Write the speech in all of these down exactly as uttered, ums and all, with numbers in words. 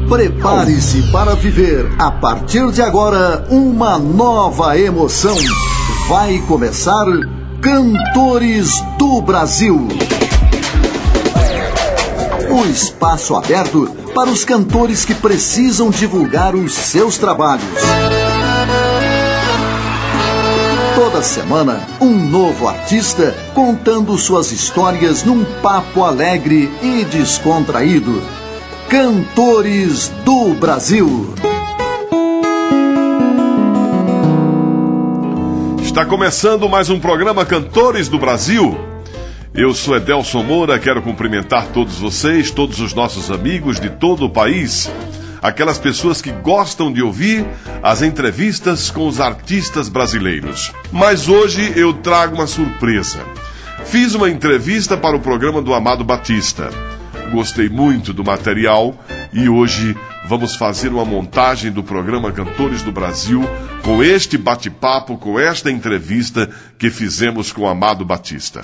Prepare-se para viver, a partir de agora, uma nova emoção. Vai começar Cantores do Brasil. O espaço aberto para os cantores que precisam divulgar os seus trabalhos. Toda semana, um novo artista contando suas histórias num papo alegre e descontraído. Cantores do Brasil. Está começando mais um programa Cantores do Brasil. Eu sou Edelson Moura, quero cumprimentar todos vocês, todos os nossos amigos de todo o país, aquelas pessoas que gostam de ouvir as entrevistas com os artistas brasileiros. Mas hoje eu trago uma surpresa. Fiz uma entrevista para o programa do Amado Batista. Gostei muito do material e hoje vamos fazer uma montagem do programa Cantores do Brasil com este bate-papo, com esta entrevista que fizemos com o Amado Batista.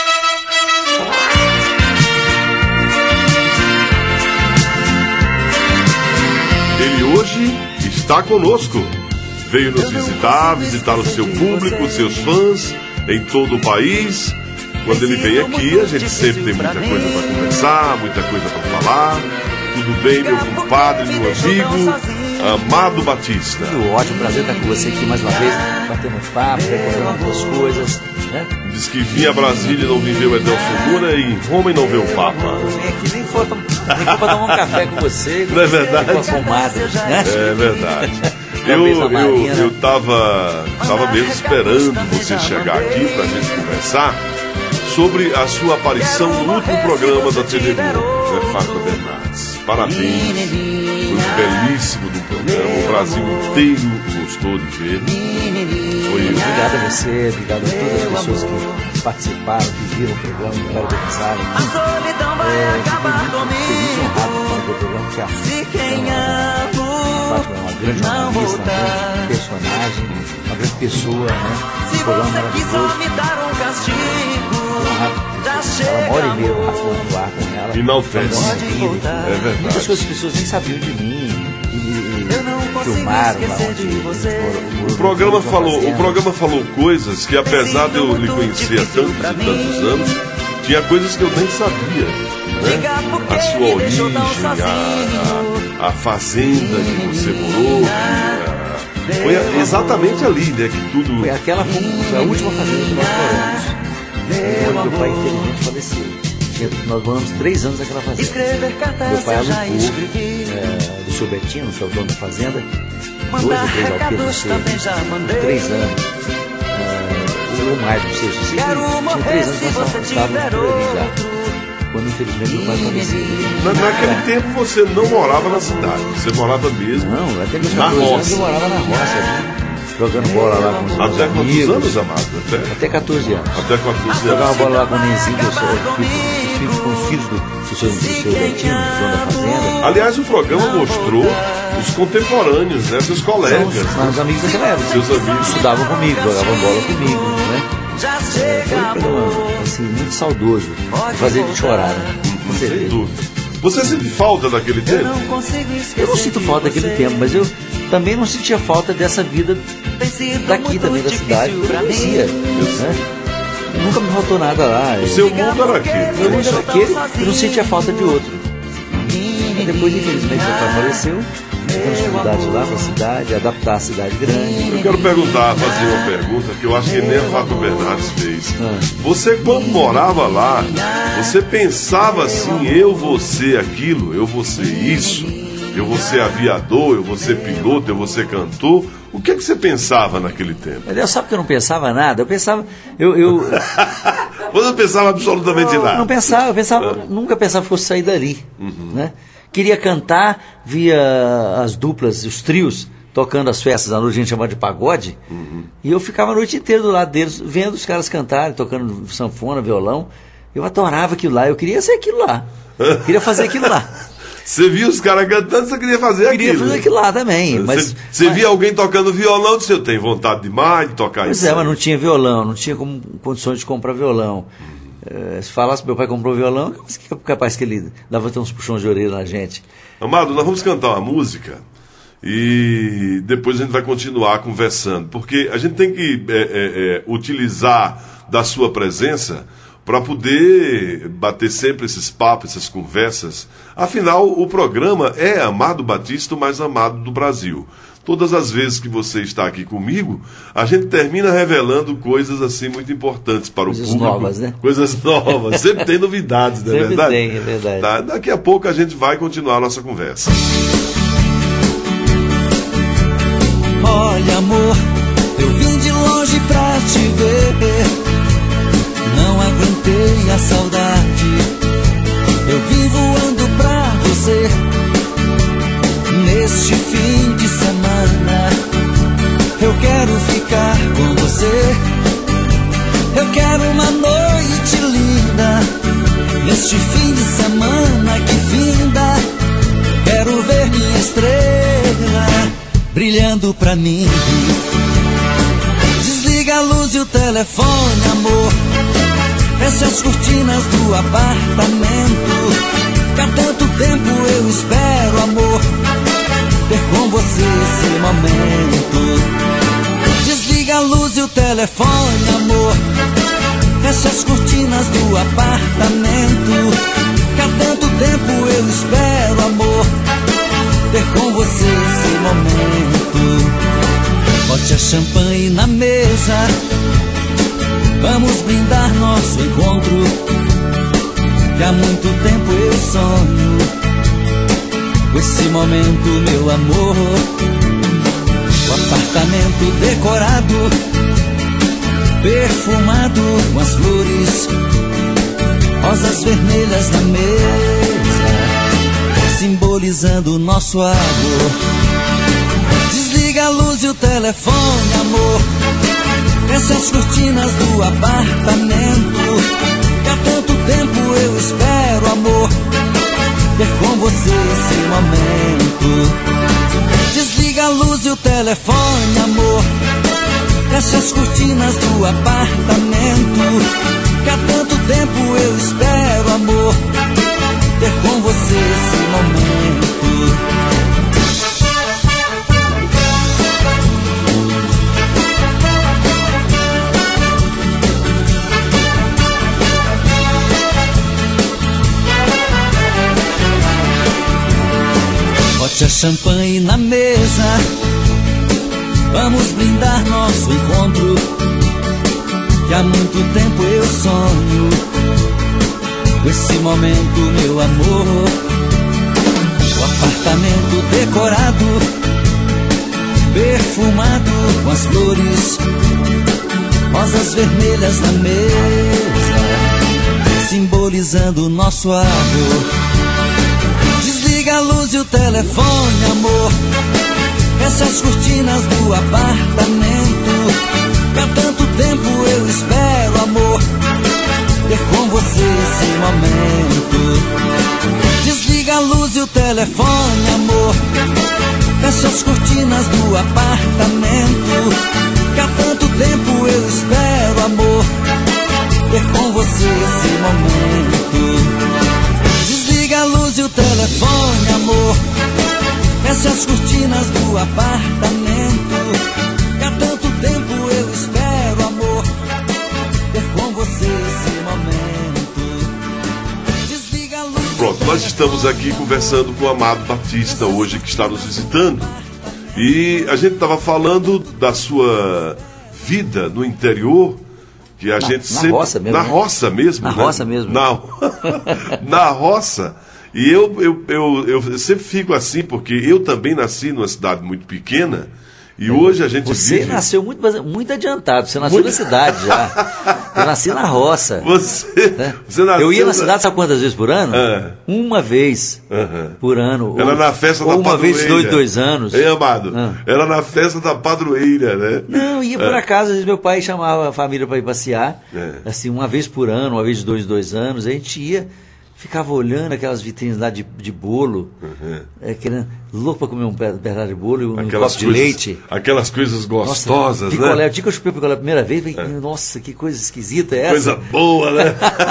Ele hoje está conosco. Veio nos visitar, visitar o seu público, os seus fãs em todo o país. Quando ele vem aqui, a gente sempre tem muita coisa para conversar, muita coisa para falar. Tudo bem, meu compadre, meu amigo, Amado Batista? Tudo ótimo, prazer estar com você aqui mais uma vez, batendo papo, recordando algumas coisas, né? Diz que vinha a Brasília e não viveu Edelson Moura e em Roma e não vê o Papa. Nem aqui, nem foi para tomar um café com você, não é verdade? Com a comadre, né? É verdade. Eu, eu, eu tava, tava mesmo esperando você chegar aqui pra gente conversar sobre a sua aparição no último programa da T V Globo, né, Fátima Bernardes. Parabéns, foi um belíssimo do programa, o Brasil inteiro gostou de ver. Foi... Obrigado a você, obrigado a todas as pessoas que participaram, que viram o programa, que parabenizzaram. É, fiquei muito feliz e honrado com o programa, que a Fátima é uma grande jornalista, uma grande personagem, uma grande pessoa, né? Um programa maravilhoso. Ela mora e meia no ar com ela. E não fez. É verdade. Muitas coisas as pessoas nem sabiam de mim. E, e filmaram lá onde o programa falou, o programa falou coisas que, apesar de eu lhe conhecer há tantos e tantos anos, tinha coisas que eu nem sabia, né? A sua origem, a, a, a fazenda que você morou, a, foi exatamente ali, né, que tudo... Foi aquela foi a última fazenda que nós moramos. Meu pai infelizmente faleceu. Nós moramos três anos naquela fazenda. Meu pai alugou é, do seu Betinho, que é o dono da fazenda, dois ou três alqueires, não sei, três anos. É, ou mais, não sei, se tinha três anos que nós estávamos por ali já. Quando infelizmente meu pai faleceu. Naquele tempo você não morava na cidade, você morava mesmo não, até meus na roça. Eu morava na roça, né? Jogando bola lá com os meus até amigos. Até quantos anos, Amado? Até, até catorze anos. Até catorze anos. Jogava bola lá com o Nenzinho, que eu sou filho, com os filhos do, do seu, do seu Betinho, dono da fazenda. Aliás, o programa mostrou os contemporâneos, né? Seus colegas. Os, os amigos daquela época. Seus amigos. Estudavam comigo, jogavam bola comigo, né? É, foi um programa, assim, muito saudoso. Fazer de chorar, né? Com certeza. Sem dúvida. Você sente falta daquele tempo? Eu não sinto falta daquele tempo, mas eu também não sentia falta dessa vida daqui também da cidade, que eu conhecia, né? Nunca me faltou nada lá. O seu mundo era aquele. Meu mundo era aquele, eu não sentia falta de outro. E depois, infelizmente, meu pai faleceu. Temos dificuldades lá na cidade, adaptar a cidade grande. Eu quero perguntar, fazer uma pergunta que eu acho que nem a Fátima Bernardes fez. Ah. Você, quando morava lá, você pensava assim, eu vou ser aquilo, eu vou ser isso, eu vou ser aviador, eu vou ser piloto, eu vou ser cantor. O que é que você pensava naquele tempo? Mas sabe que eu não pensava nada? Eu pensava... Eu, eu... Você não pensava absolutamente não, nada? Não pensava, eu pensava, ah. nunca pensava que fosse sair dali, uhum. né? Queria cantar, via as duplas, os trios, tocando as festas da noite, a gente chamava de pagode, uhum. E eu ficava a noite inteira do lado deles, vendo os caras cantarem, tocando sanfona, violão. Eu adorava aquilo lá, eu queria ser aquilo lá, queria fazer aquilo lá. Você via os caras cantando, você queria fazer eu aquilo. Queria fazer aquilo lá também. Mas, você você mas... via alguém tocando violão, disse, eu tenho vontade demais de tocar pois isso. Pois é, mas não tinha violão, não tinha como, condições de comprar violão. É, se falasse que meu pai comprou violão, é capaz que ele dava até uns puxões de orelha na gente. Amado, nós vamos cantar uma música e depois a gente vai continuar conversando, porque a gente tem que é, é, é, utilizar da sua presença para poder bater sempre esses papos, essas conversas. Afinal, o programa é Amado Batista, o mais amado do Brasil. Todas as vezes que você está aqui comigo, a gente termina revelando coisas assim muito importantes para coisas o público. Coisas novas, né? Coisas novas. Sempre tem novidades, não é Sempre verdade? tem, é verdade. Tá? Daqui a pouco a gente vai continuar a nossa conversa. Olha, amor, eu vim de longe pra te ver. Não aguentei a saudade. Eu vim voando pra você. Neste fim de semana eu quero ficar com você. Eu quero uma noite linda. Neste fim de semana que finda, quero ver minha estrela brilhando pra mim. Desliga a luz e o telefone, amor. Feche as cortinas do apartamento. Que há tanto tempo eu espero, amor, ter com você esse momento. Desliga a luz e o telefone, amor. Feche as cortinas do apartamento. Que há tanto tempo eu espero, amor, ter com você esse momento. Bote a champanhe na mesa. Vamos brindar nosso encontro. Que há muito tempo eu sonho com esse momento, meu amor. O apartamento decorado, perfumado com as flores, rosas vermelhas na mesa, simbolizando o nosso amor. Desliga a luz e o telefone, amor. Feche as cortinas do apartamento. Que há tanto tempo eu espero, amor, ter com você esse momento. Desliga a luz e o telefone, amor. Feche as cortinas do apartamento. Que há tanto tempo eu espero, amor, ter com você esse momento. Bote a champanhe na mesa. Vamos brindar nosso encontro. Que há muito tempo eu sonho com esse momento, meu amor. O apartamento decorado, perfumado com as flores, rosas vermelhas na mesa, simbolizando o nosso amor. Desliga a luz e o telefone, amor. Feche as cortinas do apartamento. Que há tanto tempo eu espero, amor, ter com você esse momento. Desliga a luz e o telefone, amor. Feche as cortinas do apartamento. Que há tanto tempo eu espero, amor, ter com você esse momento. Desliga a luz e o telefone, amor. Feche as cortinas do apartamento. Que há tanto tempo eu espero, amor, ter com você esse momento. Desliga a luz. Pronto, nós estamos aqui conversando com o Amado Batista hoje, que está nos visitando. E a gente estava falando da sua vida no interior, que a na, gente na sempre... roça mesmo. Na né? roça mesmo. Na né? roça mesmo. Na, na roça. E eu, eu, eu, eu sempre fico assim, porque eu também nasci numa cidade muito pequena, e é, hoje a gente Você vive... nasceu muito, muito adiantado, você nasceu muito... na cidade já. Eu nasci na roça. Você, né? você nasceu... Eu ia na cidade, sabe quantas vezes por ano? Ah. Uma vez uhum. por ano. Era ou, na festa ou da uma padroeira. vez de dois, dois anos. Ei, Amado, ah. era na festa da padroeira, né? Não, ia por é. acaso, às vezes meu pai chamava a família para ir passear, é. assim, uma vez por ano, uma vez de dois, dois anos, a gente ia, ficava olhando aquelas vitrines lá de, de bolo, uhum. é, querendo, louco para comer um pedaço de bolo e um aquelas copo coisas, de leite. Aquelas coisas gostosas, nossa, picolé, né? O dia que eu chupei picolé a primeira vez, falei, é. nossa, que coisa esquisita é essa? Coisa boa, né?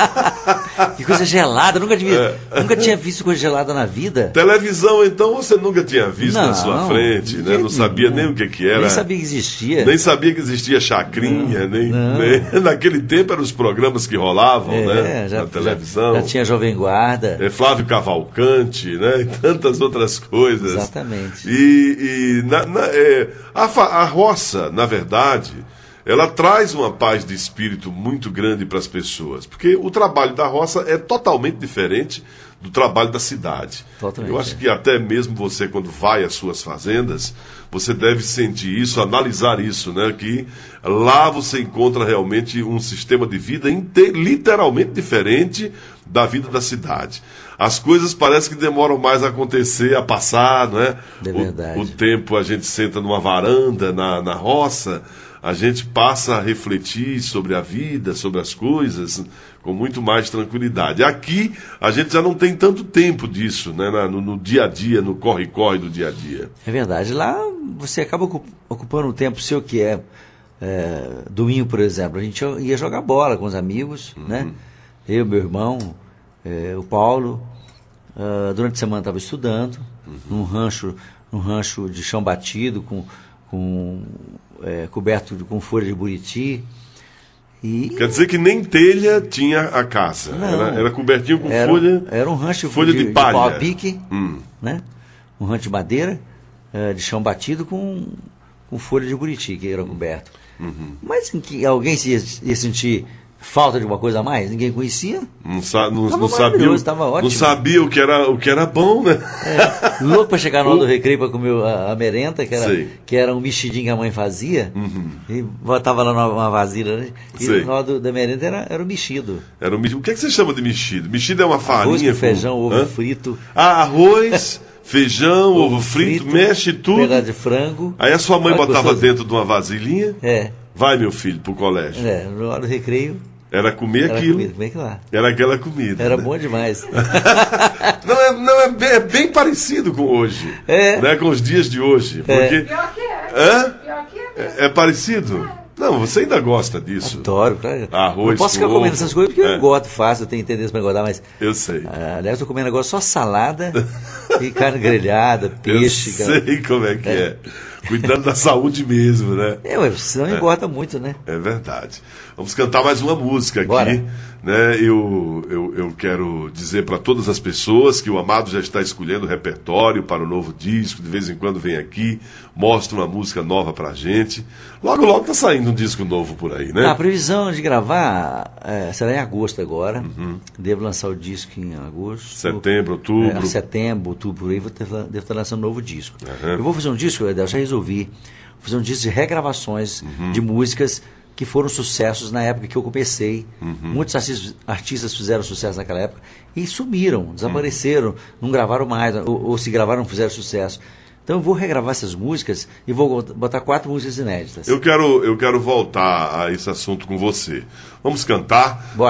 Que coisa gelada, nunca, devia, é. nunca tinha visto coisa gelada na vida. Televisão, então, você nunca tinha visto não, na sua frente, né? Não sabia nem o que, que era. Nem sabia que existia. Nem sabia que existia chacrinha, não, nem, não. nem... Naquele tempo eram os programas que rolavam, é, né? Já, na televisão. Já, já tinha Jovem Guarda. É, Flávio Cavalcante, né? E tantas outras coisas. Exatamente. E, e na, na, é, a, a roça, na verdade, ela traz uma paz de espírito muito grande para as pessoas. Porque o trabalho da roça é totalmente diferente do trabalho da cidade. Totalmente, Eu acho é. que até mesmo você, quando vai às suas fazendas, você deve sentir isso, analisar isso, né? Que lá você encontra realmente um sistema de vida inte- literalmente diferente da vida da cidade. As coisas parecem que demoram mais a acontecer, a passar, não é? É verdade. O, o tempo, a gente senta numa varanda, na, na roça, a gente passa a refletir sobre a vida, sobre as coisas, com muito mais tranquilidade. Aqui, a gente já não tem tanto tempo disso, né? No, no dia a dia, no corre-corre do dia a dia. É verdade. Lá você acaba ocupando um tempo seu que é, é domingo, por exemplo. A gente ia jogar bola com os amigos, uhum. né? Eu, meu irmão, é, o Paulo. Uh, durante a semana estava estudando, uhum. num rancho, num rancho de chão batido, com, com é, coberto de, com folha de buriti. E... Quer dizer que nem telha tinha a casa. Era, era cobertinho com era, folha. Era um rancho folha de, de, de palha. pau a pique, hum. né? Um rancho de madeira, uh, de chão batido com, com folha de buriti, que era coberto. Uhum. Mas em que alguém se ia, ia sentir falta de uma coisa a mais? Ninguém conhecia? Não, sa não, tava não sabia, ótimo. Não sabia o que era, o que era bom, né? É, louco para chegar no hora do recreio para comer a, a merenda, que era, que era um mexidinho que a mãe fazia, uhum. e botava lá numa vasilha, né? E Sei. na hora do, da merenda era, era o mexido. Era o mexido. O que, é que você chama de mexido? Mexido é uma farinha arroz com com feijão, ovo Hã? frito. Ah, arroz, feijão, ovo, ovo frito, frito, mexe tudo. Pedaço de frango. Aí a sua mãe Olha botava gostoso. dentro de uma vasilhinha. É. Vai, meu filho, pro colégio. É, na hora do recreio. Era comer era aquilo. Comida, comer aquilo lá. Era aquela comida. Era né? bom demais. não, é, não é, bem, é bem parecido com hoje. É. Né, com os dias de hoje. Porque... É. Pior que é. Hã? Pior que é. É, é parecido? É. Não, você ainda gosta disso. Adoro, claro. Arroz, não posso ficar ovo. comendo essas coisas porque é. eu engordo fácil, eu tenho interesse para engordar, mas. Eu sei. Ah, aliás, eu tô comendo agora só salada e carne grelhada, peixe. Eu sei cara. como é que é. é. Cuidando da saúde mesmo, né? É, mas senão é. engorda muito, né? É verdade. Vamos cantar mais uma música aqui. Bora. Né? Eu, eu, eu quero dizer para todas as pessoas que o Amado já está escolhendo o repertório para o novo disco. De vez em quando vem aqui, mostra uma música nova pra gente. Logo, logo está saindo um disco novo por aí, né? A previsão de gravar é, será em agosto agora. Uhum. Devo lançar o disco em agosto. Setembro, outubro. É, setembro, outubro, aí vou ter, devo estar lançando um novo disco. Uhum. Eu vou fazer um disco, eu já resolvi. Vou fazer um disco de regravações uhum. de músicas que foram sucessos na época que eu comecei. Uhum. Muitos artistas, artistas fizeram sucesso naquela época e sumiram, desapareceram, uhum. não gravaram mais, ou, ou se gravaram não fizeram sucesso. Então eu vou regravar essas músicas e vou botar quatro músicas inéditas. Eu quero, eu quero voltar a esse assunto com você. Vamos cantar? Bora.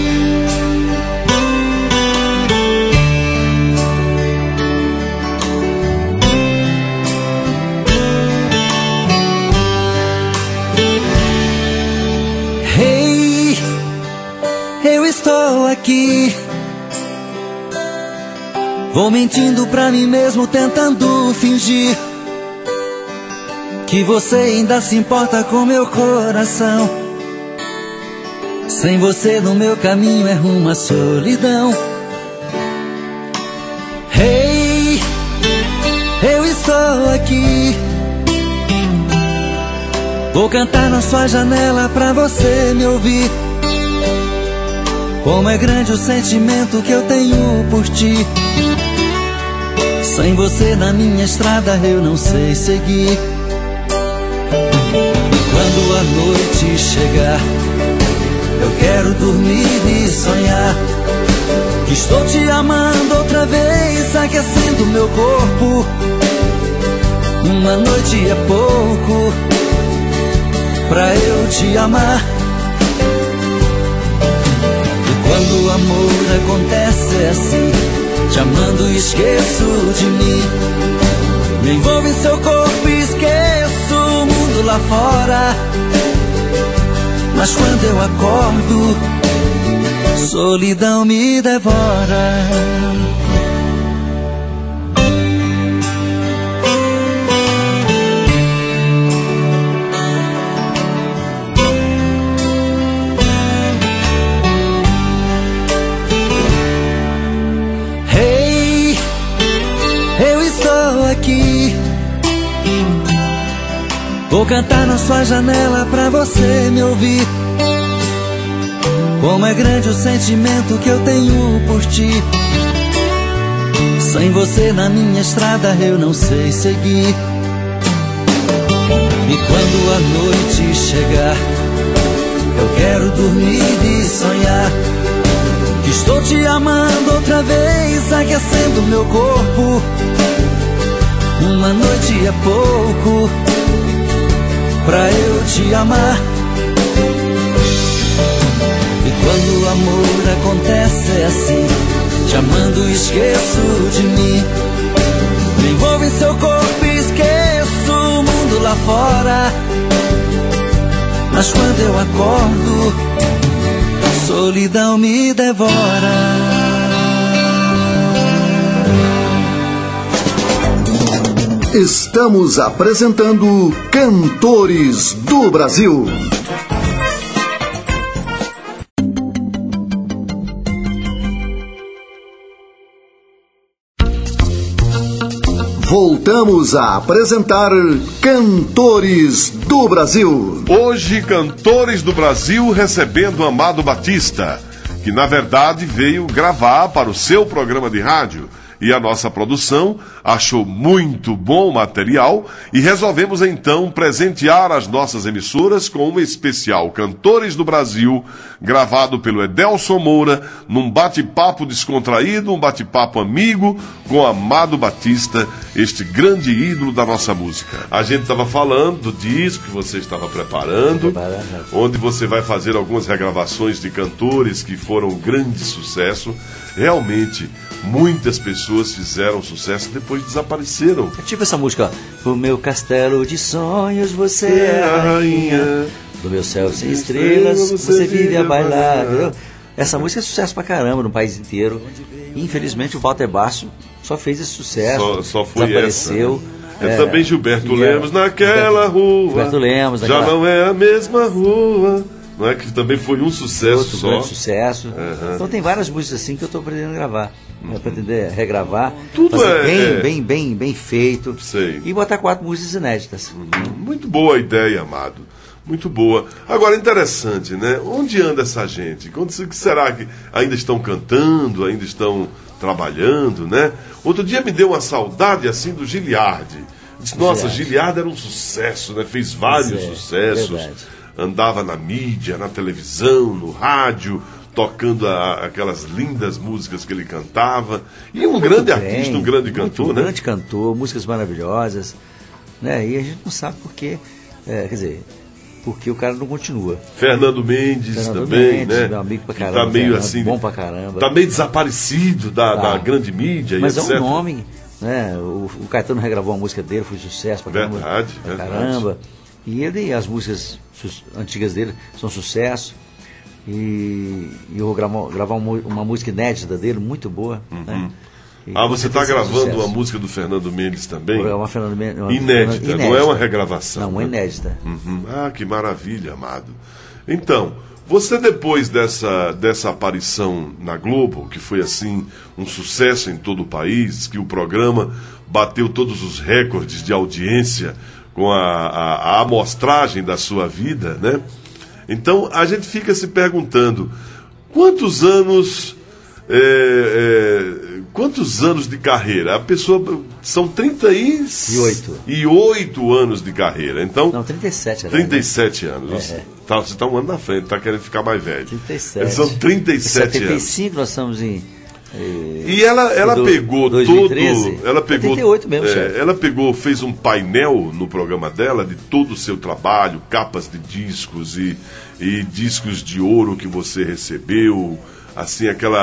Eu estou aqui, vou mentindo pra mim mesmo, tentando fingir que você ainda se importa com meu coração. Sem você no meu caminho é rumo à solidão. Hey, eu estou aqui, vou cantar na sua janela pra você me ouvir. Como é grande o sentimento que eu tenho por ti. Sem você na minha estrada eu não sei seguir. Quando a noite chegar, eu quero dormir e sonhar que estou te amando outra vez, aquecendo meu corpo. Uma noite é pouco pra eu te amar. Quando o amor acontece é assim, te amando e esqueço de mim. Me envolvo em seu corpo e esqueço o mundo lá fora. Mas quando eu acordo, solidão me devora. Hey, eu estou aqui. Vou cantar na sua janela pra você me ouvir. Como é grande o sentimento que eu tenho por ti. Sem você na minha estrada eu não sei seguir. E quando a noite chegar, eu quero dormir e sonhar que estou te amando outra vez, aquecendo meu corpo. Uma noite é pouco pra eu te amar. E quando o amor acontece é assim, te amando e esqueço de mim. Me envolvo em seu corpo e esqueço o mundo lá fora. Mas quando eu acordo, solidão me devora. Estamos apresentando Cantores do Brasil. Voltamos a apresentar Cantores do Brasil. Hoje, Cantores do Brasil recebendo Amado Batista, que na verdade veio gravar para o seu programa de rádio. E a nossa produção achou muito bom material e resolvemos então presentear as nossas emissoras com um especial Cantores do Brasil, gravado pelo Edelson Moura, num bate-papo descontraído, um bate-papo amigo com Amado Batista, este grande ídolo da nossa música. A gente estava falando do disco que você estava preparando, preparando, onde você vai fazer algumas regravações de cantores que foram um grande sucesso. Realmente, muitas pessoas fizeram sucesso e depois desapareceram. É tipo essa música, ó. O meu castelo de sonhos, você é a rainha. Do meu céu sem estrelas, você, você vive a bailar. Entendeu? Essa música é sucesso pra caramba no país inteiro. Infelizmente o Walter Basso só fez esse sucesso. Só, só foi desapareceu. Essa, né? É, é também Gilberto Lemos naquela rua. Gilberto Lemos, naquela... Já não é a mesma rua. Não é que também foi um sucesso Outro só. grande sucesso. Uhum. Então tem várias músicas assim que eu estou pretendendo gravar. Uhum. Pretender regravar. Tudo fazer é, bem, é... bem, bem, bem feito. Sei. E botar quatro músicas inéditas. Uhum. Muito boa a ideia, Amado. Muito boa. Agora, interessante, né? Onde anda essa gente? O que será que ainda estão cantando, ainda estão trabalhando, né? Outro dia me deu uma saudade assim do Giliardi. Disse, nossa, Giliardi era um sucesso, né? Fez vários é, sucessos. Verdade. Andava na mídia, na televisão, no rádio, tocando a, aquelas lindas músicas que ele cantava. E um muito grande bem, artista, um grande cantor, um né? Um grande cantor, músicas maravilhosas, né? E a gente não sabe por quê, é, quer dizer, porque o cara não continua. Fernando Mendes Fernando também, Mendes, né? Meu amigo pra caramba, tá meio Fernando, assim, bom pra caramba. Tá meio desaparecido da, tá. da grande mídia. Mas e é etcétera. um nome, né? O, o Caetano regravou a música dele, foi sucesso pra caramba. Verdade, pra verdade. caramba. E ele, as músicas antigas dele são sucesso. E, e eu vou gravar, gravar uma, uma música inédita dele, muito boa. Uhum. Né? E ah, você está gravando uma música do Fernando Mendes também? Uma Fernando Mendes, uma inédita, inédita, não é uma regravação. Não, uma né? inédita. Uhum. Ah, que maravilha, Amado. Então, você depois dessa, dessa aparição na Globo, que foi assim um sucesso em todo o país, que o programa bateu todos os recordes de audiência com a, a, a amostragem da sua vida, né? Então a gente fica se perguntando quantos anos é, é, quantos anos de carreira a pessoa são trinta e oito anos de carreira, então não, trinta e sete, trinta e sete anos, é, você é. Tá, você está um ano na frente, está querendo ficar mais velho. trinta e sete. São trinta e sete setenta e cinco anos. Nós estamos em E ela, ela do, pegou dois mil e treze, todo. Ela pegou, oitenta e oito mesmo, é, ela pegou, fez um painel no programa dela de todo o seu trabalho, capas de discos e, e discos de ouro que você recebeu, assim, aquela,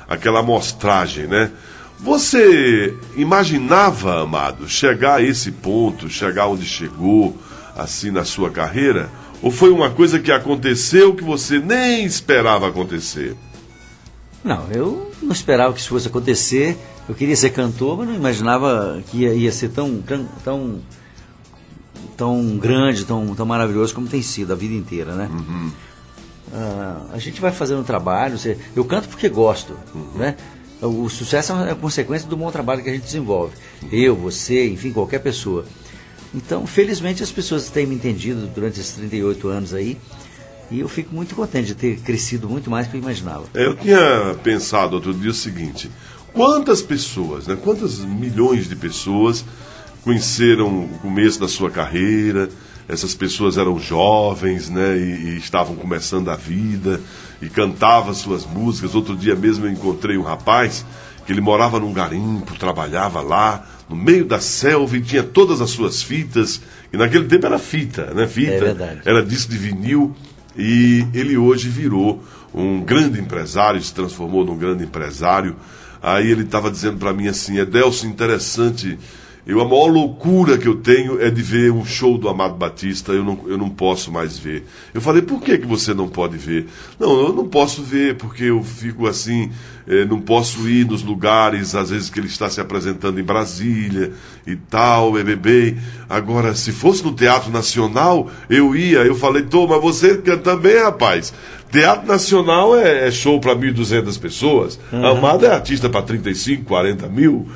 aquela amostragem, né? Você imaginava, Amado, chegar a esse ponto, chegar onde chegou, assim, na sua carreira? Ou foi uma coisa que aconteceu que você nem esperava acontecer? Não, eu não esperava que isso fosse acontecer. Eu queria ser cantor, mas não imaginava que ia, ia ser tão, tão, tão grande, tão, tão maravilhoso como tem sido a vida inteira, né? Uhum. Ah, a gente vai fazendo um trabalho, eu canto porque gosto, uhum. né? O sucesso é uma consequência do bom trabalho que a gente desenvolve. Eu, você, enfim, qualquer pessoa. Então, felizmente, as pessoas têm me entendido durante esses trinta e oito anos aí, e eu fico muito contente de ter crescido muito mais do que eu imaginava. Eu tinha pensado outro dia o seguinte: quantas pessoas, né, quantas milhões de pessoas conheceram o começo da sua carreira? Essas pessoas eram jovens, né, e, e estavam começando a vida, e cantavam suas músicas. Outro dia mesmo eu encontrei um rapaz que ele morava num garimpo, trabalhava lá, no meio da selva, e tinha todas as suas fitas, e naquele tempo era fita, né, fita, é verdade. Era disco de vinil, e ele hoje virou um grande empresário, se transformou num grande empresário. Aí ele estava dizendo para mim assim: Edelson, interessante, eu, a maior loucura que eu tenho é de ver um show do Amado Batista, eu não, eu não posso mais ver. Eu falei: por que, que você não pode ver? Não, eu não posso ver porque eu fico assim, eh, não posso ir nos lugares, às vezes que ele está se apresentando em Brasília e tal, bebê. Agora, se fosse no Teatro Nacional, eu ia. Eu falei: tô, mas você canta também, rapaz. Teatro Nacional é, é show para mil e duzentas pessoas. Uhum. Amado é artista para trinta e cinco, quarenta mil.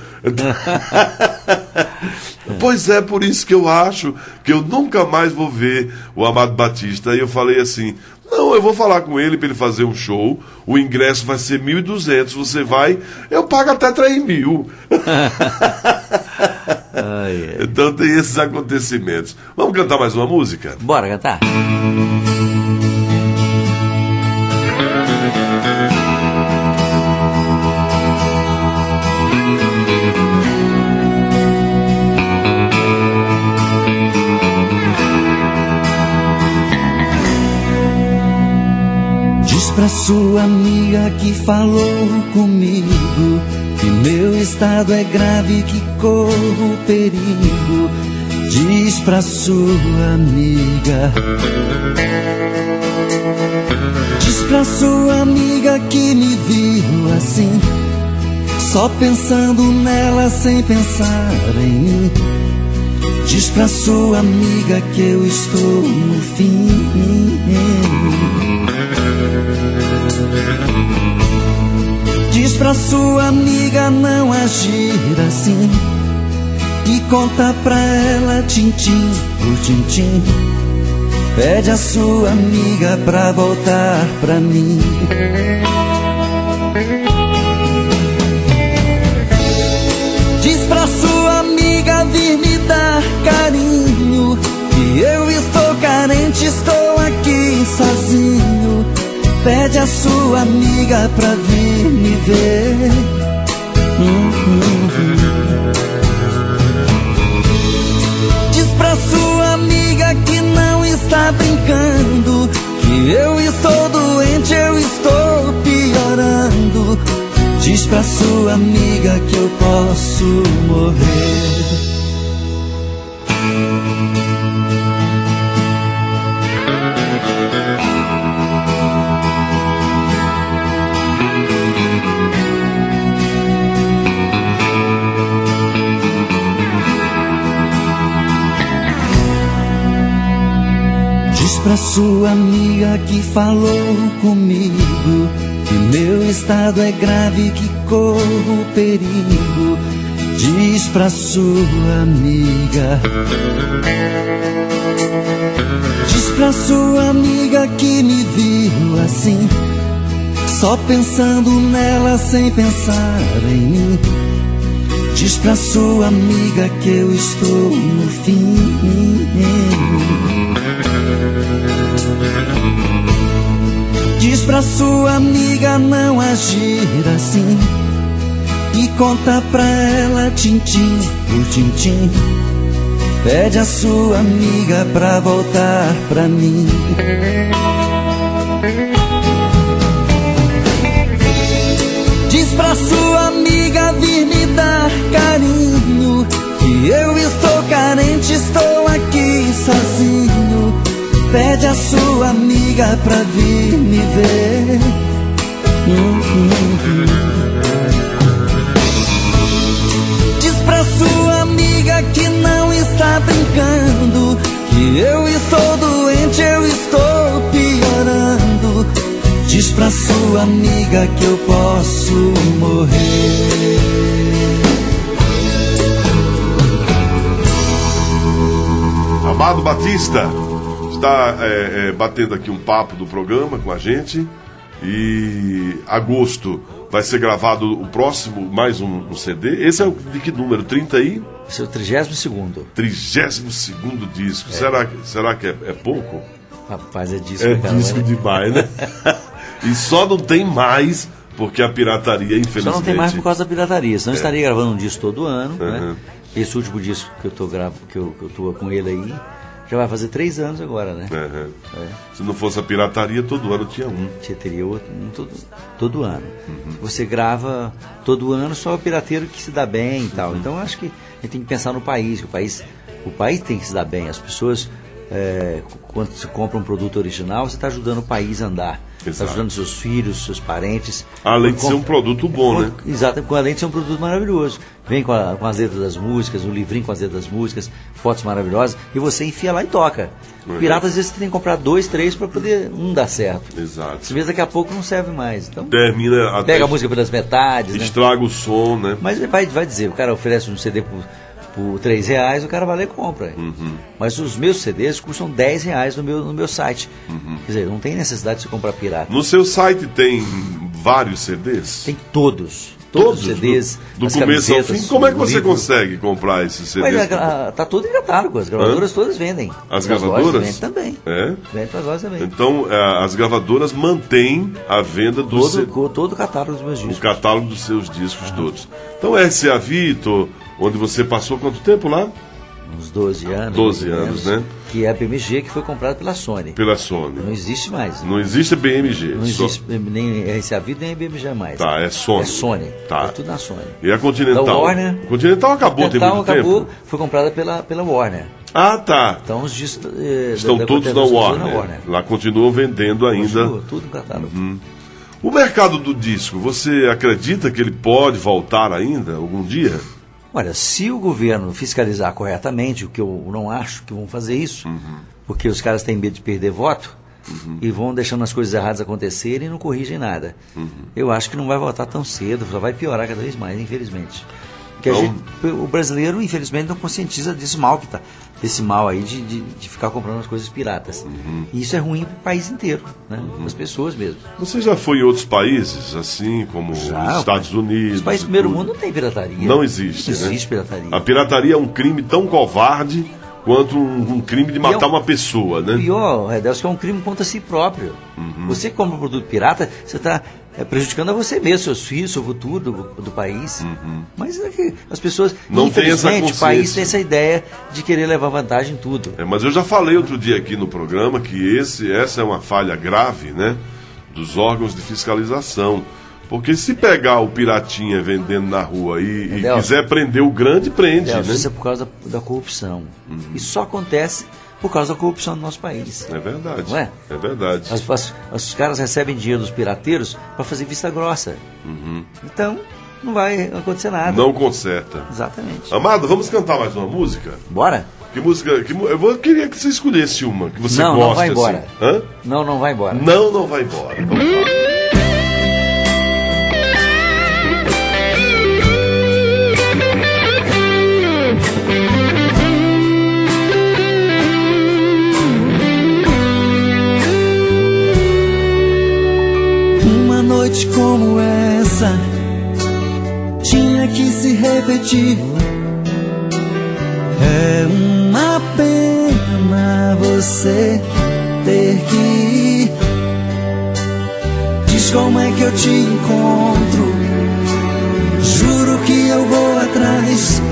Pois é, por isso que eu acho que eu nunca mais vou ver o Amado Batista. E eu falei assim: não, eu vou falar com ele para ele fazer um show. O ingresso vai ser mil e duzentos. Você vai, eu pago até três mil. Ai, é. Então tem esses acontecimentos. Vamos cantar mais uma música? Bora cantar. Pra sua amiga que falou comigo que meu estado é grave, que corro perigo. Diz pra sua amiga, diz pra sua amiga que me viu assim, só pensando nela sem pensar em mim. Diz pra sua amiga que eu estou no fim. Diz pra sua amiga não agir assim, e conta pra ela tintim por tintim. Pede a sua amiga pra voltar pra mim. Diz pra sua amiga vir me dar carinho, que eu estou carente, estou aqui sozinho. Pede a sua amiga pra vir me ver. Hum, hum, hum. Diz pra sua amiga que não está brincando, que eu estou doente, eu estou piorando. Diz pra sua amiga que eu posso morrer. Pra sua amiga que falou comigo que meu estado é grave, que corro perigo. Diz pra sua amiga, diz pra sua amiga que me viu assim, só pensando nela sem pensar em mim. Diz pra sua amiga que eu estou no fim. Diz pra sua amiga não agir assim, e conta pra ela tintim por tintim. Pede a sua amiga pra voltar pra mim. Diz pra sua amiga vir me dar carinho, que eu estou carente, estou aqui sozinho. Pede a sua amiga pra vir me ver. hum, hum, hum. Diz pra sua amiga que não está brincando, que eu estou doente, eu estou piorando. Diz pra sua amiga que eu posso morrer. Amado Batista está é, é, batendo aqui um papo do programa com a gente. E agosto vai ser gravado o próximo, mais um, um C D. Esse é o de que número? trinta aí? Esse é o trigésimo segundo. trigésimo segundo disco. É. Será, será que é, é pouco? Rapaz, é disco. É cara, disco né? demais, né? E só não tem mais porque a pirataria, infelizmente... Só não tem mais por causa da pirataria. Senão eu é. estaria gravando um disco todo ano. Uhum. Né? Esse último disco que eu tô gravo, que eu, que eu tô com ele aí, já vai fazer três anos agora, né? Uhum. É. Se não fosse a pirataria, todo ano tinha um. Você teria outro um todo, todo ano. Uhum. Você grava todo ano, só o pirateiro que se dá bem e tal. Uhum. Então eu acho que a gente tem que pensar no país. O país, o país tem que se dar bem. As pessoas, é, quando você compra um produto original, você está ajudando o país a andar. Está ajudando seus filhos, seus parentes. Além de ser um produto bom, né? Exato, além de ser um produto maravilhoso. Vem com, a, com as letras das músicas, um livrinho com as letras das músicas, fotos maravilhosas, e você enfia lá e toca. Uhum. Pirata, às vezes, você tem que comprar dois, três para poder um dar certo. Exato. Você vê daqui a pouco não serve mais. Então, termina até pega a música pelas metades. Estraga né? o som, né? Mas vai, vai dizer, o cara oferece um C D por, por três reais, o cara vai lá e compra. Uhum. Mas os meus C Ds custam dez reais no meu, no meu site. Uhum. Quer dizer, não tem necessidade de você comprar pirata. No seu site tem vários C Ds? Tem todos. Todos, Todos os C Ds, do, do começo ao fim. Como é que você livro. consegue comprar esses C Ds? Mas está tudo em catálogo, as gravadoras Hã? todas vendem. As gravadoras? Vendem também. É? Vendem para as lojas também. Então, as gravadoras mantêm a venda do todo, C... todo o catálogo dos meus discos. O catálogo dos seus discos todos. Então, R C A Victor, onde você passou quanto tempo lá? Uns doze anos. doze anos, né? Que é a B M G, que foi comprada pela Sony. Pela Sony. Não existe mais. Não existe B M G. Não só... existe nem R C A Victor, nem B M G mais. Tá, é Sony. É Sony. Tá. É tudo na Sony. E a Continental? Da Warner. A Continental acabou, a Continental tem muito acabou, tempo? Foi comprada pela, pela Warner. Ah, tá. Então os discos... Eh, Estão da, da todos na Warner. na Warner. Lá continuam vendendo ainda. Continua, tudo no catálogo. Uhum. O mercado do disco, você acredita que ele pode voltar ainda algum dia? Olha, se o governo fiscalizar corretamente, o que eu não acho que vão fazer isso, uhum. porque os caras têm medo de perder voto uhum. e vão deixando as coisas erradas acontecerem e não corrigem nada. Uhum. Eu acho que não vai voltar tão cedo, só vai piorar cada vez mais, infelizmente. Porque então, a gente, o brasileiro, infelizmente, não conscientiza desse mal que tá, desse mal aí de, de, de ficar comprando as coisas piratas. Uhum. E isso é ruim para o país inteiro, né? Uhum. As pessoas mesmo. Você já foi em outros países, assim como já, os Estados Unidos? Os países do primeiro mundo não tem pirataria. Não existe, Não né? existe pirataria. A pirataria é um crime tão covarde quanto um, um crime de matar é um, uma pessoa, né? Pior, Redelso, que é um crime contra si próprio. Uhum. Você que compra um produto pirata, você está é, prejudicando a você mesmo, seus filhos, seu futuro do, do país. Uhum. Mas é que as pessoas, não infelizmente, tem essa o país tem essa ideia de querer levar vantagem em tudo. É, mas eu já falei outro dia aqui no programa que esse, essa é uma falha grave, né, dos órgãos de fiscalização. Porque se pegar o piratinha vendendo na rua e, e quiser prender o grande, prende, Deus, né? Isso é por causa da, da corrupção. Uhum. Isso só acontece por causa da corrupção do nosso país. É verdade. Não é? É verdade. As, as, os caras recebem dinheiro dos pirateiros para fazer vista grossa. Uhum. Então, não vai acontecer nada. Não conserta. Exatamente. Amado, vamos cantar mais uma música? Bora. Que música? Que, eu vou, queria que você escolhesse uma que você não, gosta. Não, vai embora. Assim. Hã? Não, não vai embora. Não, não vai embora. Vamos lá. Noite como essa tinha que se repetir. É uma pena você ter que ir. Diz como é que eu te encontro. Juro que eu vou atrás.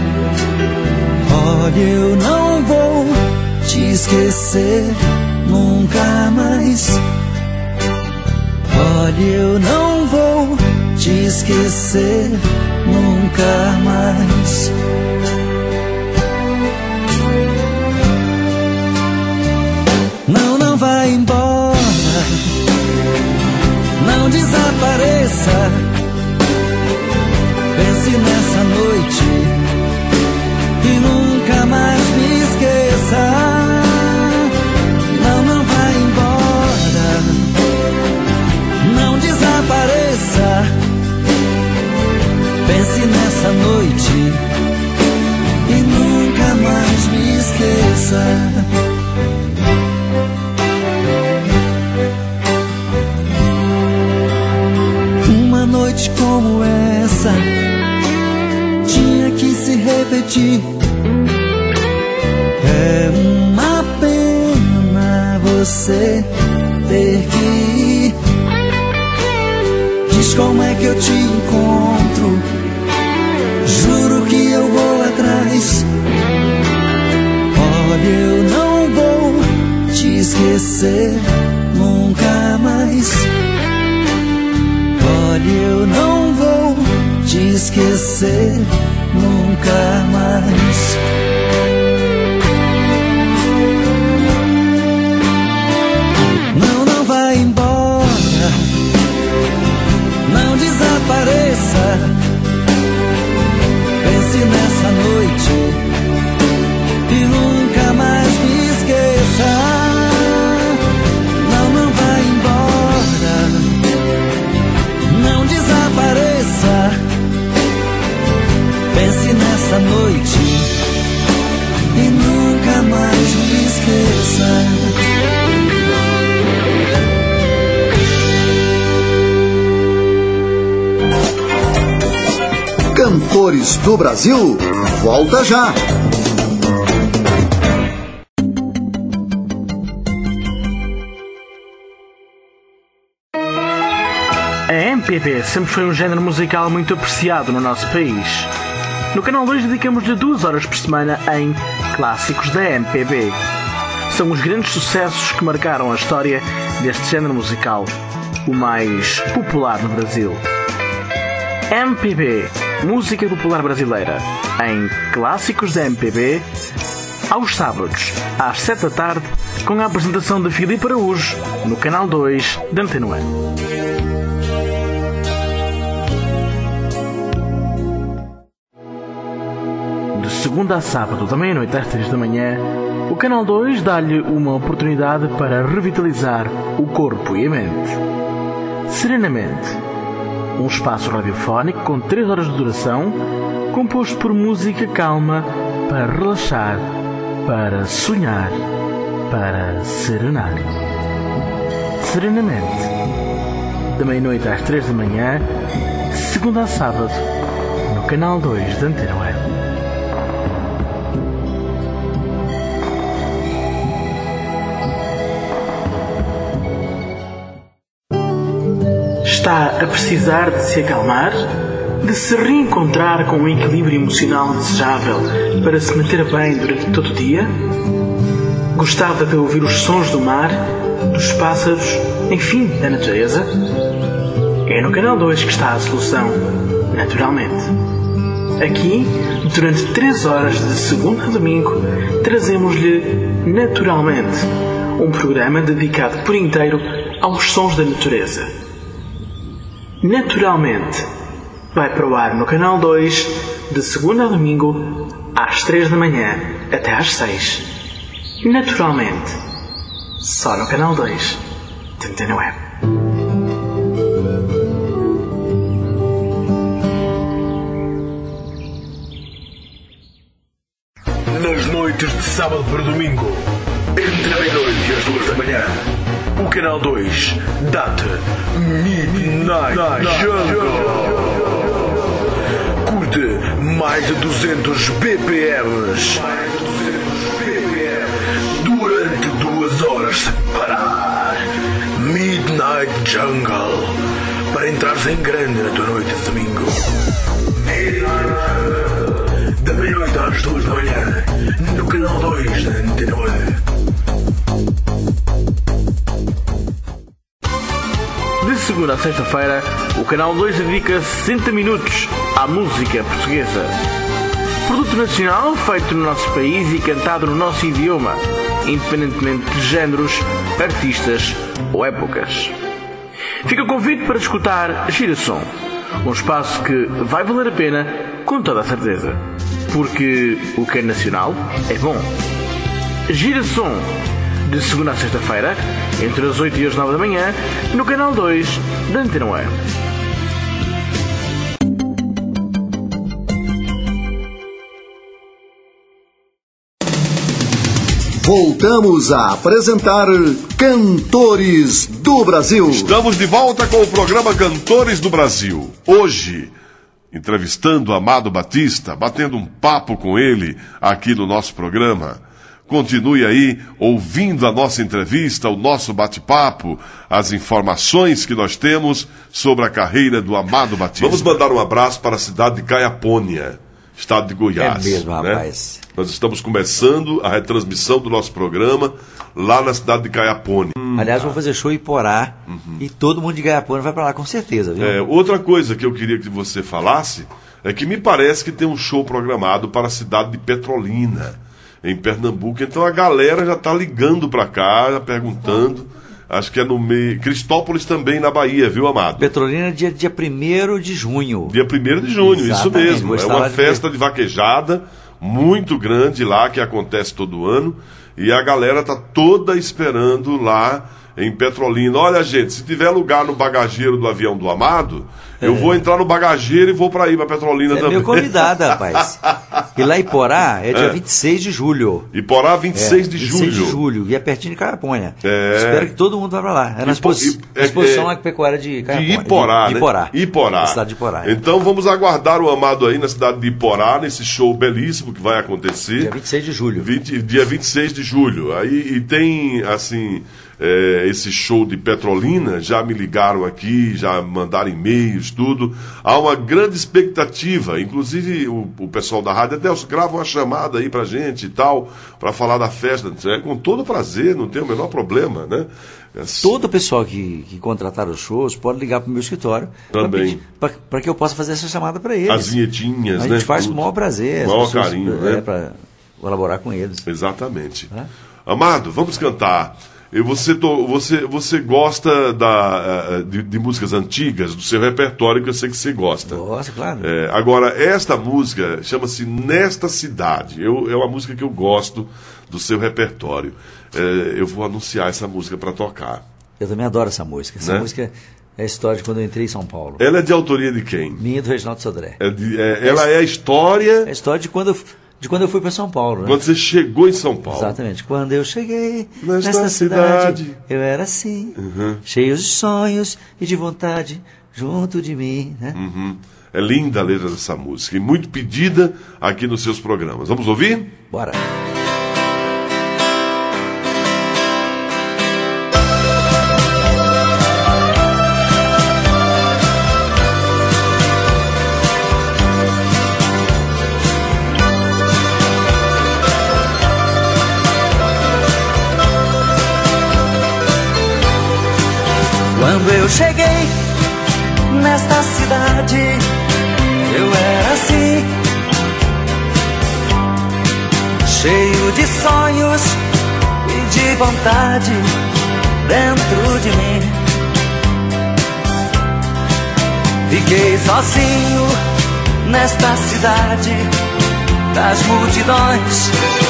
Olha, eu não vou te esquecer nunca mais. Olha, eu não vou te te esquecer nunca mais. Não, não vai embora, não desapareça. Pense nessa noite e nunca mais me esqueça. Não, não vai embora, não desapareça. Pense nessa noite e nunca mais me esqueça. Uma noite como essa tinha que se repetir. É uma pena você ter que ir. Diz como é que eu te encontro, juro que eu vou atrás. Olha, eu não vou te esquecer nunca mais. Olha, eu não vou te esquecer nunca mais. Não, não vai embora, não desapareça. Pense nessa noite e nunca mais me esqueça. Não, não vai embora, não desapareça. Pense nessa noite e nunca mais me esqueça. Cantores do Brasil, volta já! A M P B sempre foi um género musical muito apreciado no nosso país. No Canal dois dedicamos-lhe duas horas por semana em Clássicos da M P B. São os grandes sucessos que marcaram a história deste género musical, o mais popular no Brasil. M P B, música popular brasileira, em Clássicos da M P B, aos sábados, às sete da tarde, com a apresentação de Filipe Araújo, no Canal dois da Antena um. De segunda a sábado, da meia-noite às três da manhã, o Canal dois dá-lhe uma oportunidade para revitalizar o corpo e a mente. Serenamente, um espaço radiofónico com três horas de duração, composto por música calma para relaxar, para sonhar, para serenar. Serenamente, da meia-noite às três da manhã, de segunda a sábado, no Canal dois da Antena um. Está a precisar de se acalmar? De se reencontrar com um equilíbrio emocional desejável para se manter bem durante todo o dia? Gostava de ouvir os sons do mar, dos pássaros, enfim, da natureza? É no Canal dois que está a solução, naturalmente. Aqui, durante três horas de segunda a domingo, trazemos-lhe Naturalmente, um programa dedicado por inteiro aos sons da natureza. Naturalmente, vai para o ar no Canal dois, de segunda a domingo, às três da manhã até às seis. Naturalmente, só no Canal dois, da Antena Web. Nas noites de sábado para domingo, entre a meia-noite e as duas da manhã, o Canal dois dá-te Midnight Jungle. Curte mais de duzentos B P Ms durante duas horas sem parar. Midnight Jungle, para entrares em grande na tua noite de domingo. Midnight Jungle, da meia-noite às duas da manhã, no Canal dois da Antena um. segunda a sexta-feira, o Canal dois dedica sessenta minutos à música portuguesa. Produto nacional feito no nosso país e cantado no nosso idioma, independentemente de géneros, artistas ou épocas. Fica o convite para escutar Girasom, um espaço que vai valer a pena com toda a certeza, porque o que é nacional é bom. Girasom, de segunda a sexta-feira, entre as oito e as nove da manhã, no Canal dois da Antena um. Voltamos a apresentar Cantores do Brasil. Estamos de volta com o programa Cantores do Brasil. Hoje, entrevistando Amado Batista, batendo um papo com ele aqui no nosso programa. Continue aí ouvindo a nossa entrevista, o nosso bate-papo, as informações que nós temos sobre a carreira do Amado Batista. Vamos mandar um abraço para a cidade de Caiapônia, estado de Goiás. É mesmo, né? rapaz. Nós estamos começando a retransmissão do nosso programa lá na cidade de Caiapônia. Hum. Aliás, vamos fazer show em Iporá, uhum. E todo mundo de Caiapônia vai para lá, com certeza. Viu? É, outra coisa que eu queria que você falasse é que me parece que tem um show programado para a cidade de Petrolina, em Pernambuco. Então a galera já está ligando para cá, já perguntando. Acho que é no meio. Cristópolis também, na Bahia, viu, Amado? Petrolina, dia, dia primeiro de junho. Dia primeiro de junho, exatamente, isso mesmo. É uma festa de vaquejada muito grande lá, que acontece todo ano. E a galera tá toda esperando lá em Petrolina. Olha, gente, se tiver lugar no bagageiro do avião do Amado, é. eu vou entrar no bagageiro e vou para ir para Petrolina Você também. É meu convidado, rapaz. E lá em Iporá é dia é. vinte e seis de julho. Iporá, vinte e seis é, de vinte e seis julho. de julho. E é pertinho de Caiapônia. É. Espero que todo mundo vá para lá. É na expo Ipo, é, exposição é, agropecuária de Caiapônia. De Iporá, de, né? Iporá. Iporá. Na cidade de Iporá. É. Então vamos aguardar o Amado aí na cidade de Iporá, nesse show belíssimo que vai acontecer. Dia vinte e seis de julho. vinte, dia vinte e seis de julho. Aí, e tem, assim... É, esse show de Petrolina, já me ligaram aqui, já mandaram e-mails, tudo. Há uma grande expectativa, inclusive o, o pessoal da rádio, Adelson, grava uma chamada aí pra gente e tal, pra falar da festa. É, com todo prazer, não tem o menor problema, né? É, todo o pessoal que, que contratar os shows pode ligar pro meu escritório também para que eu possa fazer essa chamada para eles. As vinhetinhas, a né? A gente faz com o maior prazer. Com o maior carinho, é, né? Para colaborar com eles. Exatamente. É? Amado, vamos cantar. E você, to, você, você gosta da, de, de músicas antigas, do seu repertório, que eu sei que você gosta. Gosto, claro. É, agora, esta música chama-se Nesta Cidade. Eu, é uma música que eu gosto do seu repertório. É, eu vou anunciar essa música para tocar. Eu também adoro essa música. Essa né? música é a história de quando eu entrei em São Paulo. Ela é de autoria de quem? Minha e do Reginaldo Sodré. É de, é, ela é a história... É a história de quando eu... De quando eu fui para São Paulo. Né? Quando você chegou em São Paulo. Exatamente. Quando eu cheguei nesta, nesta cidade, cidade, eu era assim, uhum. cheio de sonhos e de vontade junto de mim. Né? Uhum. É linda a letra dessa música e muito pedida aqui nos seus programas. Vamos ouvir? Bora. Quando eu cheguei nesta cidade, eu era assim, cheio de sonhos e de vontade dentro de mim. Fiquei sozinho nesta cidade das multidões.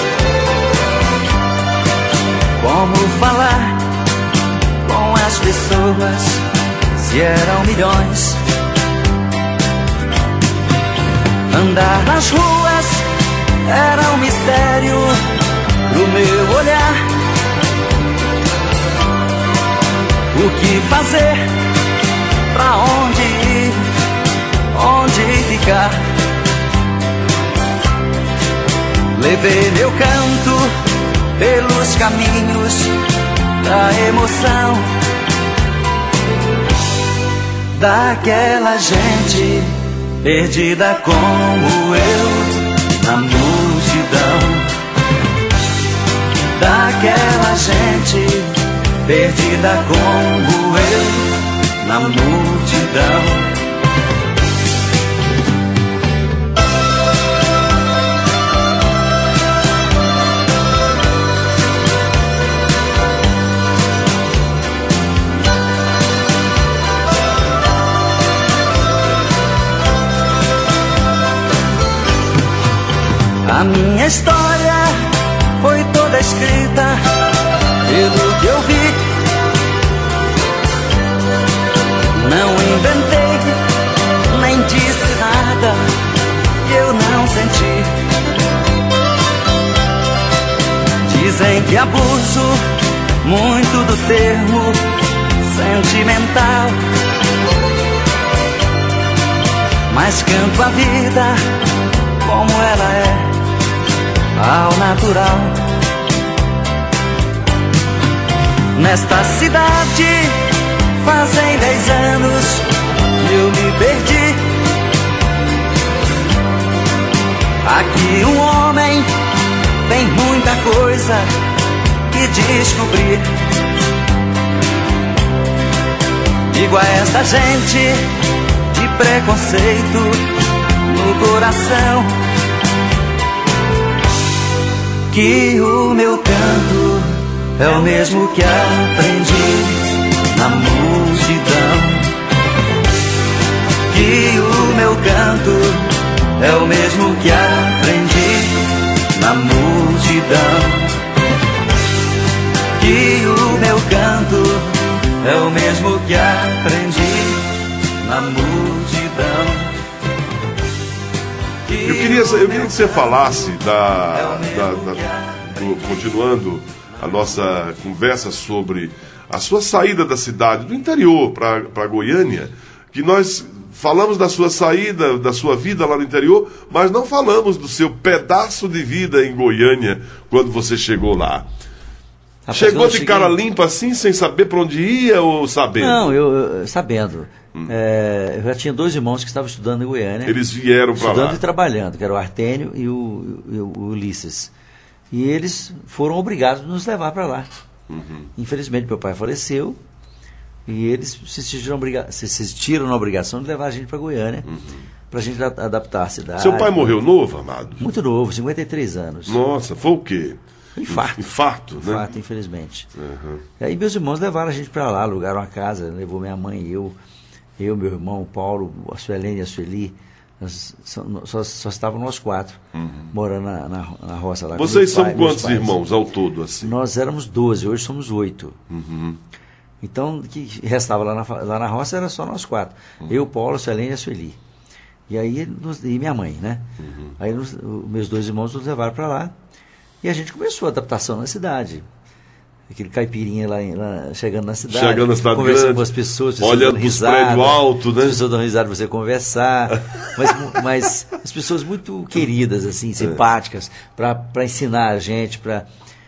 Como falar com as pessoas se eram milhões? Andar nas ruas era um mistério pro meu olhar. O que fazer? Pra onde ir? Onde ficar? Levei meu canto pelos caminhos da emoção daquela gente perdida como eu na multidão, daquela gente perdida como eu na multidão. A minha história foi toda escrita pelo que eu vi. Não inventei, nem disse nada que eu não senti. Dizem que abuso muito do termo sentimental, mas canto a vida como ela é, ao natural. Nesta cidade fazem dez anos que eu me perdi. Aqui um homem tem muita coisa que descobrir. Digo a esta gente de preconceito no coração que o meu canto é o mesmo que aprendi na multidão. Que o meu canto é o mesmo que aprendi na multidão. Que o meu canto é o mesmo que aprendi na multidão. Eu queria, eu queria que você falasse da, da, da do, continuando a nossa conversa sobre a sua saída da cidade, do interior para Goiânia, que nós falamos da sua saída, da sua vida lá no interior, mas não falamos do seu pedaço de vida em Goiânia quando você chegou lá. Rapaz, chegou de cheguei... cara limpa assim, sem saber para onde ia ou sabendo? Não, eu, eu sabendo. Hum. É, eu já tinha dois irmãos que estavam estudando em Goiânia. Eles vieram para lá. Estudando e trabalhando, que era o Artênio e o, e o Ulisses. E eles foram obrigados a nos levar para lá. Uhum. Infelizmente, meu pai faleceu e eles se sentiram, obriga- se sentiram na obrigação de levar a gente para Goiânia, uhum, para a gente a- adaptar a cidade. Seu pai morreu novo, Amado? Muito novo, cinquenta e três anos. Nossa, foi o quê? Infarto. Infarto, né? Infarto, infelizmente. Uhum. E aí meus irmãos levaram a gente para lá, alugaram uma casa, levou minha mãe e eu, eu, meu irmão, o Paulo, a Suelene e a Sueli. Nós só, só, só estavam nós quatro, uhum, morando na, na, na roça lá. Vocês são pai, quantos irmãos ao todo, assim? Nós éramos doze, hoje somos oito. Uhum. Então, o que restava lá na, lá na roça era só nós quatro. Uhum. Eu, Paulo, a Suelene e a Sueli. E aí, nos, e minha mãe, né? Uhum. Aí nos, os meus dois irmãos nos levaram para lá. E a gente começou a adaptação na cidade. Aquele caipirinha lá, lá chegando na cidade. Chegando na cidade conversando grande, com as pessoas. olhando para os prédios altos, né? As pessoas dão risada para você conversar. mas, mas as pessoas muito queridas, assim, simpáticas, para ensinar a gente, para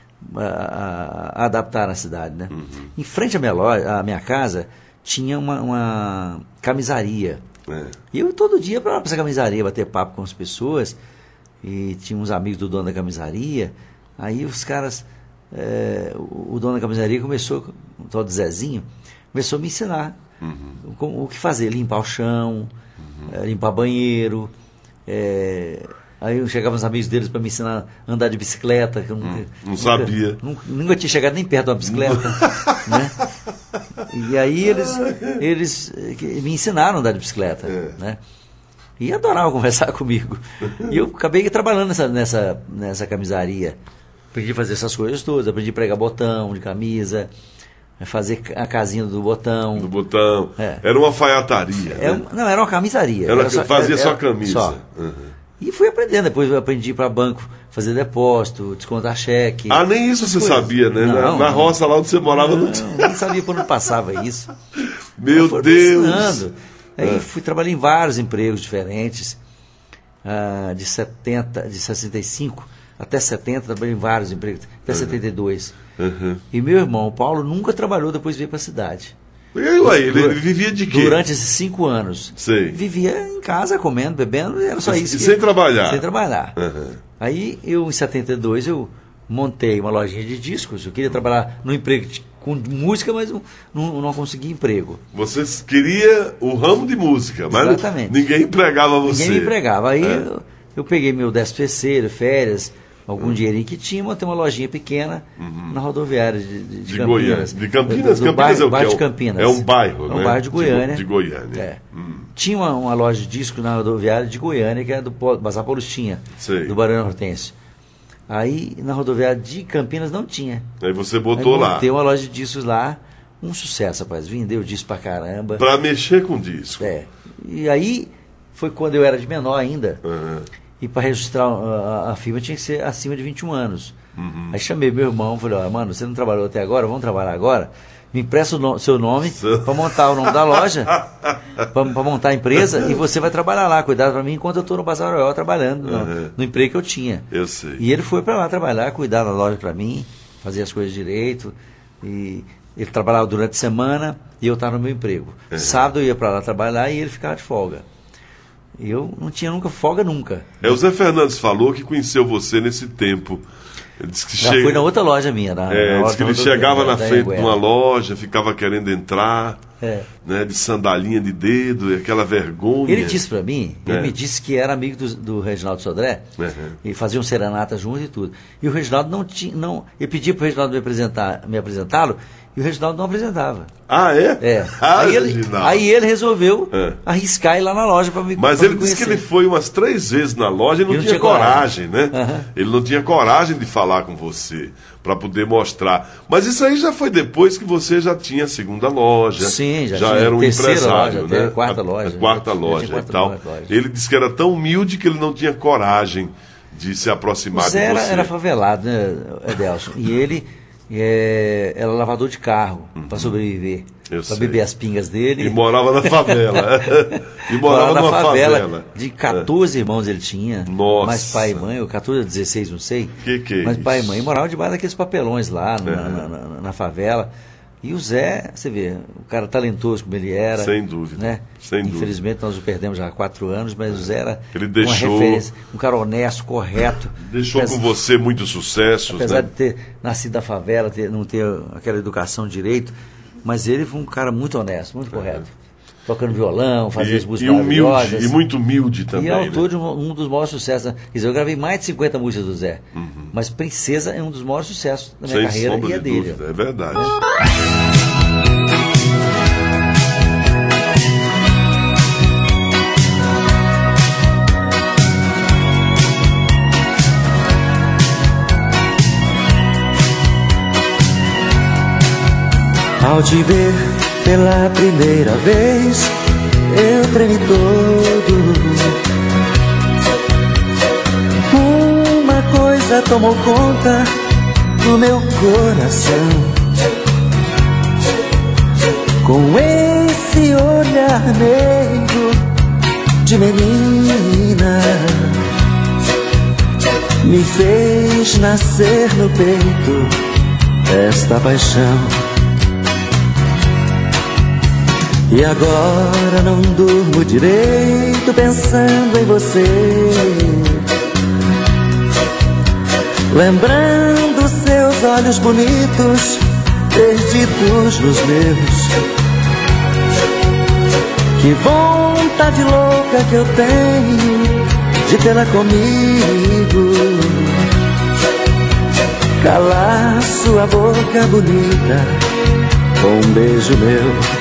a, a adaptar na cidade, né? Uhum. Em frente à minha loja, à minha casa, tinha uma, uma camisaria. É. E eu todo dia para essa camisaria bater papo com as pessoas. E tinha uns amigos do dono da camisaria. Aí os caras... É, o, o dono da camisaria começou, o tal de Zezinho, começou a me ensinar, uhum, como, o que fazer, limpar o chão, uhum, é, limpar banheiro. É, aí eu chegava os amigos deles para me ensinar a andar de bicicleta, que eu nunca, hum, não nunca, sabia. Nunca, nunca tinha chegado nem perto de uma bicicleta. Né? E aí eles, eles me ensinaram a andar de bicicleta. É. Né? E adoravam conversar comigo. E eu acabei trabalhando nessa, nessa, nessa camisaria. Aprendi a fazer essas coisas todas, aprendi a pregar botão de camisa, fazer a casinha do botão. Do botão. É. Era uma alfaiataria. É, né? Não, era uma camisaria. Ela era só, fazia era, só camisa. Só. Uhum. E fui aprendendo. Depois eu aprendi para banco fazer depósito, descontar cheque. Ah, nem isso você coisas. sabia, né? Não, na, na roça lá onde você morava não, não tinha. Nem sabia por onde passava isso. Meu Deus! Ensinando. Aí é. fui trabalhar em vários empregos diferentes, ah, de setenta, de sessenta e cinco até setenta, trabalhei em vários empregos, até uhum. setenta e dois. Uhum. E meu irmão, o Paulo, nunca trabalhou, depois veio para a cidade. E aí, ué, ele, ele vivia de quê? Durante esses cinco anos. Sei. Vivia em casa, comendo, bebendo, era só isso. E sem trabalhar? Sem trabalhar. Uhum. Aí, eu, em setenta e dois, eu montei uma lojinha de discos. Eu queria trabalhar no emprego de, com música, mas não, não, não consegui emprego. Você queria o ramo de música, mas Exatamente. ninguém empregava você. Ninguém me empregava. Aí É. eu, eu peguei meu décimo terceiro, férias, algum dinheirinho que tinha, montei uma lojinha pequena na rodoviária de, de, de De Campinas. Goiânia. De Campinas? Do, do Campinas bairro, é o quê? bairro de É um- Campinas. é um bairro, É né? um bairro de De Goiânia. Go- de Goiânia. É. Hum. Tinha uma, uma loja de discos na rodoviária de Goiânia, que era do Po- Bazar Paulistinha, Sei. do Barão Hortêncio. Aí, na rodoviária de Campinas não tinha. Aí você Aí botou lá. montei uma loja de discos lá, um sucesso, rapaz. Vendeu disco pra caramba. Pra mexer com disco. É. E aí, foi quando eu era de menor ainda. Aham. E para registrar a, a firma tinha que ser acima de vinte e um anos. Uhum. Aí chamei meu irmão, falei, ó, mano, você não trabalhou até agora, vamos trabalhar agora? Me empresta o no- seu nome Seu- para montar o nome da loja, para montar a empresa, e você vai trabalhar lá, cuidar para mim enquanto eu estou no Bazar Royal trabalhando, no, Uhum. no emprego que eu tinha. Eu sei. E ele foi para lá trabalhar, cuidar da loja para mim, fazer as coisas direito. E ele trabalhava durante a semana e eu estava no meu emprego. Uhum. Sábado eu ia para lá trabalhar e ele ficava de folga. Eu não tinha nunca folga nunca. É, o Zé Fernandes falou que conheceu você nesse tempo. Ele disse que Já chega- fui na outra loja minha. Na, É, na disse que ele outra- chegava da- na da frente de Anhanguera. uma loja, ficava querendo entrar, É. né, de sandalinha de dedo, e aquela vergonha. Ele disse pra mim, É. ele me disse que era amigo do, do Reginaldo Sodré, Uhum. e faziam serenata junto e tudo. E o Reginaldo não tinha, não, eu pedi pro Reginaldo me apresentar, me apresentá-lo, e o Reginaldo não apresentava. Ah, é? É. Ah, aí, ele, Reginaldo. aí ele resolveu É. arriscar ir lá na loja para me Mas pra ele me disse que conhecer. ele foi umas três vezes na loja e não, E não tinha, tinha coragem, coragem. né? Aham. Ele não tinha coragem de falar com você, para poder mostrar. Mas isso aí já foi depois que você já tinha a segunda loja. Sim, já já tinha era um terceira empresário, loja, até né? a quarta A- loja, A quarta já tinha loja quarta e tal. loja. Ele disse que era tão humilde que ele não tinha coragem de se aproximar O Zé de era, você. era favelado, né, Edelson? E ele é, era lavador de carro para sobreviver, Uhum. Eu para sei. beber as pingas dele. E morava na favela. e morava na numa favela. favela. De quatorze irmãos ele tinha. Nossa. Mais pai e mãe, ou quatorze, dezesseis, não sei. Que que é Mas pai e isso? mãe moravam debaixo daqueles papelões lá na, Uhum. na- na- na favela. E o Zé, você vê, o cara talentoso como ele era. Sem dúvida, Né? sem dúvida. Infelizmente nós o perdemos já há quatro anos, mas o Zé era Ele deixou- uma referência, um cara honesto, correto. Deixou Apesar- com você muitos sucessos, Apesar né? de ter nascido na favela, ter, não ter aquela educação direito, mas ele foi um cara muito honesto, muito correto. Tocando violão, fazia as E, músicas e humilde, maravilhosas. e muito humilde também. E é autor né? de um, um dos maiores sucessos. né? Quer dizer, eu gravei mais de cinquenta músicas do Zé. Mas Princesa é um dos maiores sucessos da minha Sem carreira sombra e é de dele. dúvida, é verdade. Ao te ver pela primeira vez, eu tremi todo. Uma coisa tomou conta do meu coração. Com esse olhar meio de menina, me fez nascer no peito esta paixão. E agora não durmo direito pensando em você, lembrando seus olhos bonitos perdidos nos meus. Que vontade louca que eu tenho de tê-la comigo, calar sua boca bonita com um beijo meu.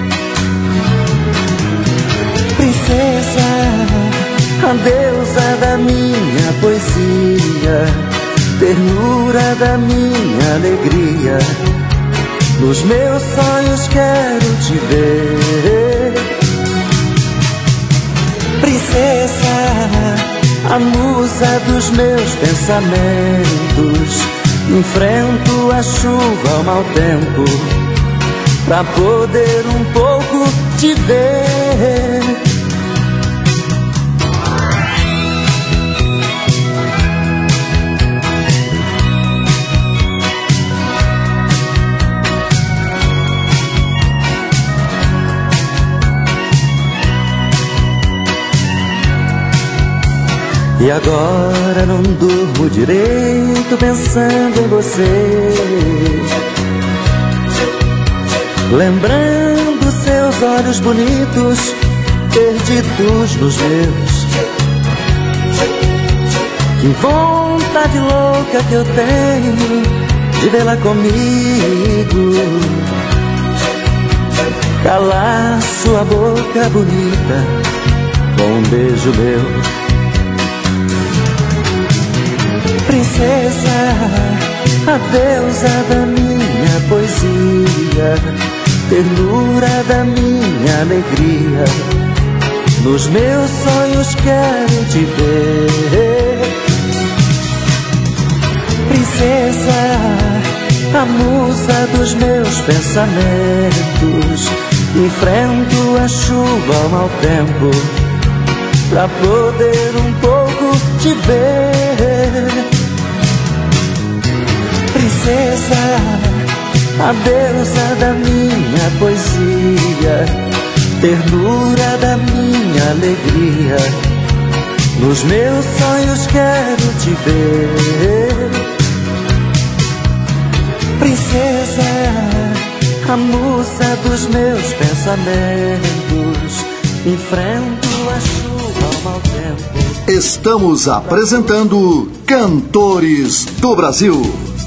Princesa, a deusa da minha poesia, ternura da minha alegria, nos meus sonhos quero te ver. Princesa, a musa dos meus pensamentos, enfrento a chuva ao mau tempo, pra poder um pouco te ver. E agora não durmo direito pensando em você, lembrando seus olhos bonitos perdidos nos meus. Que vontade louca que eu tenho de vê-la comigo, calar sua boca bonita com um beijo meu. Princesa, a deusa da minha poesia, ternura da minha alegria, nos meus sonhos quero te ver. Princesa, a musa dos meus pensamentos, enfrento a chuva ao mau tempo pra poder um pouco te ver. Princesa, a deusa da minha poesia, ternura da minha alegria, nos meus sonhos quero te ver. Princesa, a musa dos meus pensamentos, enfrento a chuva ao mau tempo. Estamos apresentando Cantores do Brasil.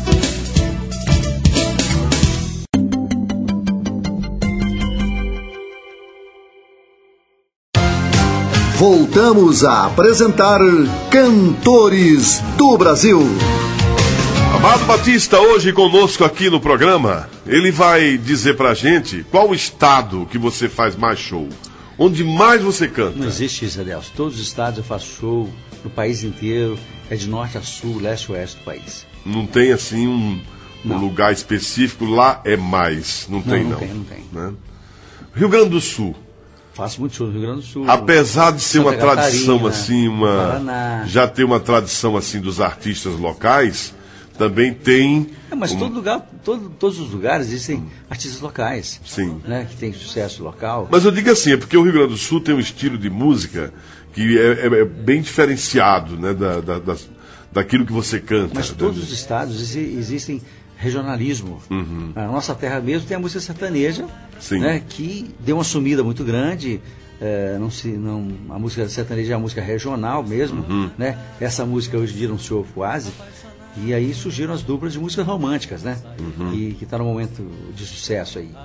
Voltamos a apresentar Cantores do Brasil. Amado Batista, hoje conosco aqui no programa, ele vai dizer pra gente qual o estado que você faz mais show, onde mais você canta. Não existe isso, Adelso. Todos os estados eu faço show, no país inteiro, é de norte a sul, leste a oeste do país. Não tem assim um, um lugar específico, lá é mais, não, não tem não. Não tem, não tem. Né? Rio Grande do Sul. Faço muito show no Rio Grande do Sul. Apesar de ser Santa uma tradição Catarina, assim, uma Paraná. Já tem uma tradição assim dos artistas locais, também tem. É, mas um... todo lugar, todo, todos os lugares existem artistas locais. Sim. Né, que tem sucesso local. Mas eu digo assim, é porque o Rio Grande do Sul tem um estilo de música que é, é, é bem diferenciado, né, da, da, da, daquilo que você canta. Mas né? todos os estados exi- existem regionalismo. Uhum. A nossa terra mesmo tem a música sertaneja, Sim. né, que deu uma sumida muito grande. É, não se, não, a música sertaneja é uma música regional mesmo. Uhum. Né? Essa música hoje em dia não se ouve quase. E aí surgiram as duplas de músicas românticas, né? Uhum. E que está no momento de sucesso aí.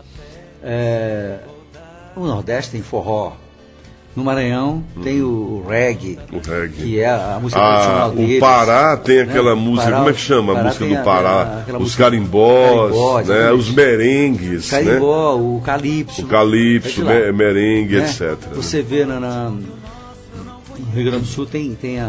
É, no Nordeste tem forró. No Maranhão uhum. tem o, o reggae, o reggae, que é a, a música ah, tradicional deles. O Pará tem aquela né? música, Pará, como é que chama? Pará A música do a, Pará. a, a, os carimbós, carimbó, né? Os merengues. Carimbó, né? o calypso. O calypso, é merengue, né? etcétera. Você vê na, na, no Rio Grande do Sul tem, tem a,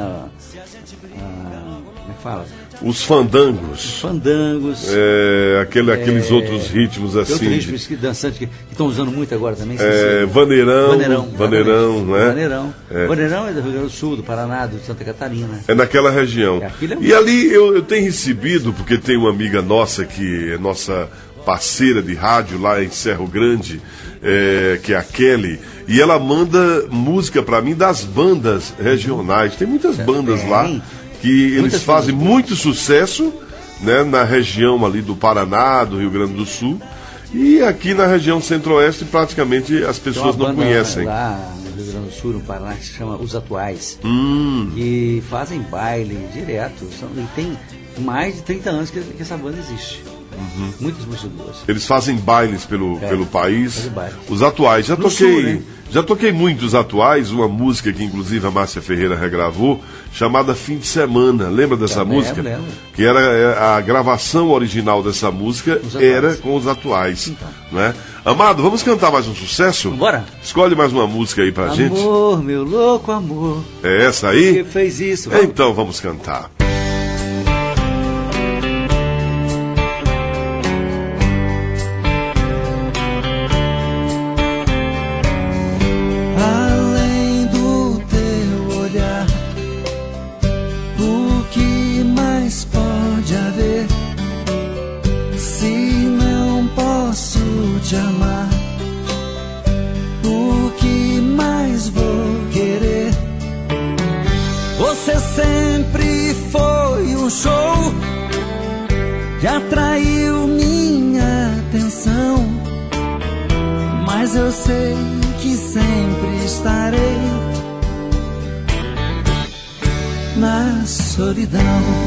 a. Como é que fala? Os fandangos. Os fandangos. É, aquele, aqueles é, outros ritmos assim. Outros ritmos que dançantes que estão usando muito agora também. É, vaneirão. Vaneirão. Vaneirão, né? Vaneirão. É. Vaneirão é do Rio Grande do Sul, do Paraná, do Santa Catarina. É naquela região. É, é e ali eu, eu tenho recebido, porque tem uma amiga nossa que é nossa parceira de rádio lá em Cerro Grande, é, que é a Kelly, e ela manda música para mim das bandas regionais. Tem muitas bandas lá que eles Muitas fazem bandas. muito sucesso, né, na região ali do Paraná, do Rio Grande do Sul, e aqui na região centro-oeste praticamente as pessoas não conhecem. Lá no Rio Grande do Sul, no Paraná, que se chama Os Atuais, Hum. que fazem baile direto. São, e tem mais de trinta anos que, que essa banda existe. Uhum. Muitas músicas boas. Eles fazem bailes pelo, É, pelo país. fazem baile. Os atuais. Já No toquei, sul, né? já toquei muito os atuais, uma música que inclusive a Márcia Ferreira regravou, chamada Fim de Semana. Lembra dessa Eu música? lembro, lembro. Que era é, a gravação original dessa música Os atuais. era com os atuais. Então. Né? Amado, vamos cantar mais um sucesso? Bora. Escolhe mais uma música aí pra Amor, gente. meu louco amor, É essa que aí? fez isso? Vamos. Então vamos cantar. Além do teu olhar, o que mais pode haver? Se não posso te amar, o que mais vou querer? Você Você sempre foi um show que atraiu minha atenção, mas eu sei que sempre estarei na solidão.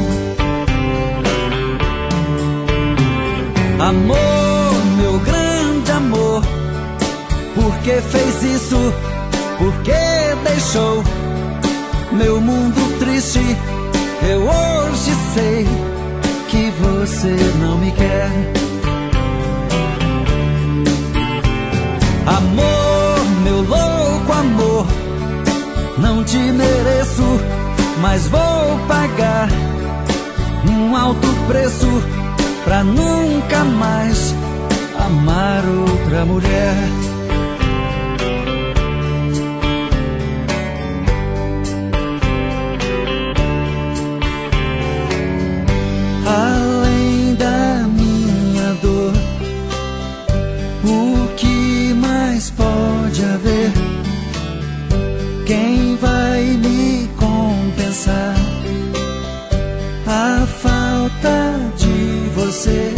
Amor, meu grande amor, por que fez isso? Por que deixou meu mundo triste? Eu hoje sei que você não me quer. Amor, meu louco amor, não te mereço, mas vou pagar um alto preço pra nunca mais amar outra mulher. Além da minha dor, o que mais pode haver? Quem vai me compensar a falta de você?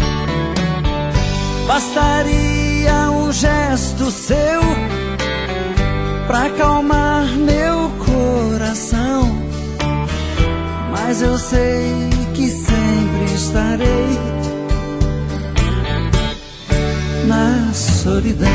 Bastaria um gesto seu pra acalmar meu coração, mas eu sei que sempre estarei na solidão.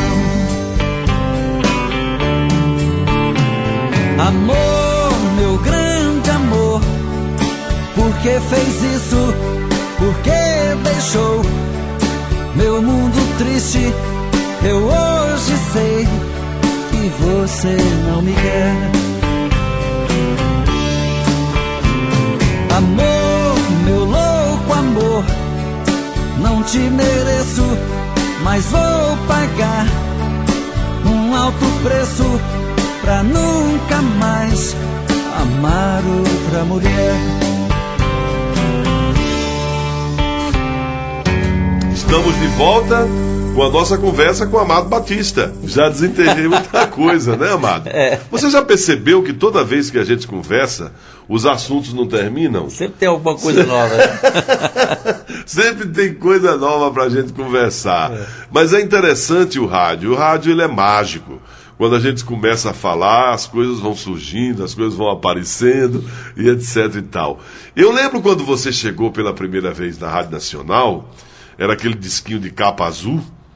Amor, meu grande amor, por que fez isso? Por que deixou meu mundo triste? Eu hoje sei que você não me quer. Amor, meu louco amor, não te mereço, mas vou pagar um alto preço pra nunca mais amar outra mulher. Estamos de volta com a nossa conversa com o Amado Batista. Já desenterrei muita coisa, né, Amado? É. Você já percebeu que toda vez que a gente conversa, os assuntos não terminam? Sempre tem alguma coisa nova, né? Sempre tem coisa nova pra gente conversar. É. Mas é interessante o rádio. O rádio, ele é mágico. Quando a gente começa a falar, as coisas vão surgindo, as coisas vão aparecendo e etc e tal. Eu lembro quando você chegou pela primeira vez na Rádio Nacional, era aquele disquinho de capa azul,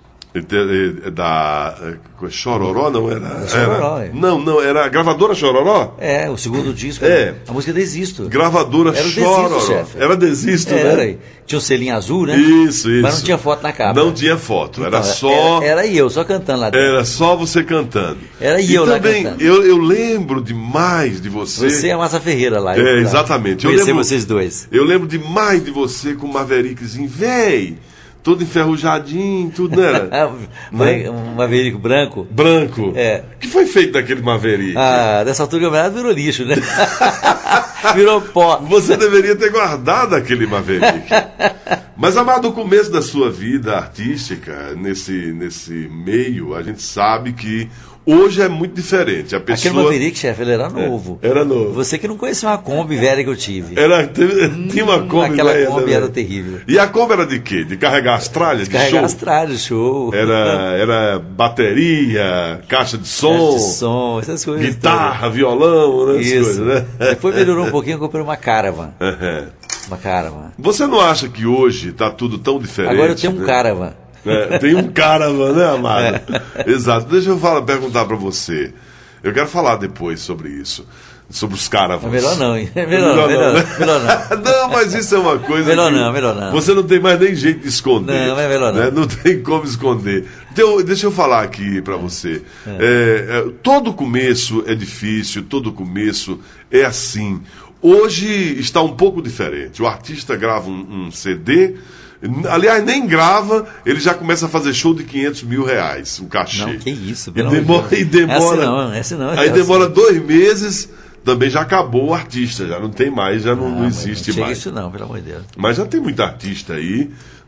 da Chororó, não era? Chororó, era, não, não, era a gravadora Chororó? É, o segundo disco. É. A música Desisto. Gravadora era Chororó. Desisto, chefe. Era Desisto, era, né? Tinha um selinho azul, né? Isso, isso. Mas não tinha foto na capa. Não tinha foto, era então, só... Era, era eu, só cantando lá dentro. Era só você cantando. Era e eu e lá também, cantando. Eu, eu lembro demais de você... Você e a Massa Ferreira lá. É, exatamente. Eu Conheci lembro, vocês dois. Eu lembro demais de você com o Maverickzinho, véi... Todo enferrujadinho, tudo, né? né? Um Maverick branco. Branco? É. O que foi feito daquele Maverick? Ah, dessa altura o virou lixo, né? Virou pó. Você deveria ter guardado aquele Maverick. Mas, Amado, no começo da sua vida artística, nesse, nesse meio, a gente sabe que hoje é muito diferente. A pessoa... Aquele Maverick, chefe, ele era novo. É, era novo. Você que não conhecia uma Kombi velha que eu tive. Era, tinha uma Kombi Aquela velha. Kombi também. Era terrível. E a Kombi era de quê? De carregar as tralhas? De, de carregar show? as tralhas, show. Era, era bateria, caixa de som. Caixa de som, essas coisas. Guitarra, todas. Violão, né? Isso. Coisas, né? Depois melhorou um pouquinho, eu comprei uma Caravan. Uhum. Uma Caravan. Você não acha que hoje está tudo tão diferente? Agora eu tenho um né? Caravan. É, tem um Caravan, né, Amado? É. Exato. Deixa eu falar, perguntar para você. Eu quero falar depois sobre isso. Sobre os Caravans. É melhor não, hein? É melhor, melhor, melhor, não, né? melhor não. Não, mas isso é uma coisa. Melhor que não, melhor não. Você não tem mais nem jeito de esconder. Não, é melhor não. Né? Não tem como esconder. Então, deixa eu falar aqui para você. É. É, é, todo começo é difícil, todo começo é assim. Hoje está um pouco diferente. O artista grava um, um C D, aliás, nem grava, ele já começa a fazer show de quinhentos mil reais, o cachê. Não, que isso, e demora, e demora, essa não, essa não, aí essa demora não. dois meses, também já acabou o artista, já não tem mais, já não, Ah, não existe não mais. isso não, pelo amor de Deus. Mas já tem muito artista aí,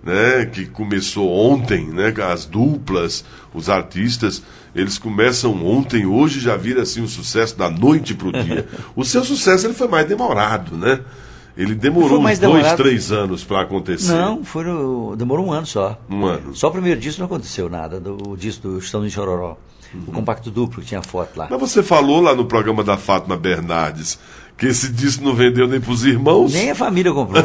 né, que começou ontem, né, as duplas, os artistas, eles começam ontem, hoje já vira assim um sucesso da noite pro dia. O seu sucesso ele foi mais demorado, né? Ele demorou uns dois, três anos para acontecer. Não, foi no, demorou um ano só. Um ano. Só o primeiro disco não aconteceu nada, do, o disco do Estão em Chororó. Uhum. O compacto duplo, que tinha foto lá. Mas você falou lá no programa da Fátima Bernardes que esse disco não vendeu nem pros irmãos? Nem a família comprou.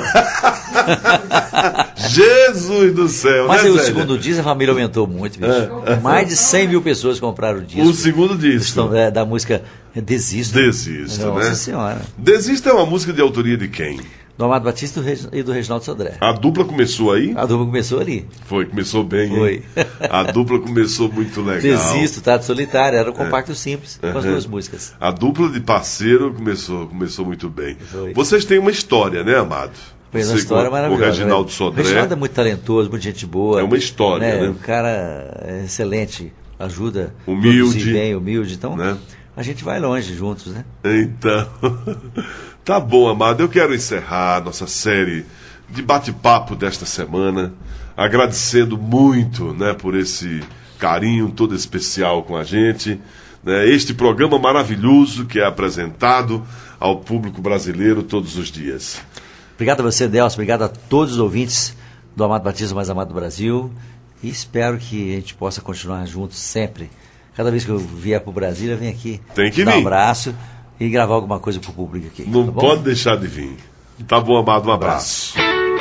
Jesus do céu, mas né, aí, o Zélia? segundo disco a família aumentou muito, bicho. É. Mais de cem mil pessoas compraram o disco. O segundo disco. Estão, é, da música Desisto. Desisto, Nossa né? Senhora. Desisto é uma música de autoria de quem? Do Amado Batista e do Reginaldo Sodré. A dupla começou aí? A dupla começou ali. Foi, começou bem, Foi. Hein? A dupla começou muito legal. Desisto, Tato Solitário, era um compacto é. simples, com uhum. as duas músicas. A dupla de parceiro começou, começou muito bem. Foi. Vocês têm uma história, né, Amado? Foi uma história com, maravilhosa. Com o Reginaldo né? Sodré. O Reginaldo é muito talentoso, muito gente boa. É uma história, né? Um cara é excelente, ajuda, humilde, bem, humilde. Então, né? A gente vai longe juntos, né? Então, tá bom, Amado. Eu quero encerrar a nossa série de bate-papo desta semana, agradecendo muito, né, por esse carinho todo especial com a gente, né, este programa maravilhoso que é apresentado ao público brasileiro todos os dias. Obrigado a você, Delcio. Obrigado a todos os ouvintes do Amado Batista, mais amado do Brasil. E espero que a gente possa continuar juntos sempre. Cada vez que eu vier para o Brasil, eu venho aqui Tem que dar vir. um abraço e gravar alguma coisa para o público aqui. Não tá bom? pode deixar de vir. Tá bom, Amado? Um abraço.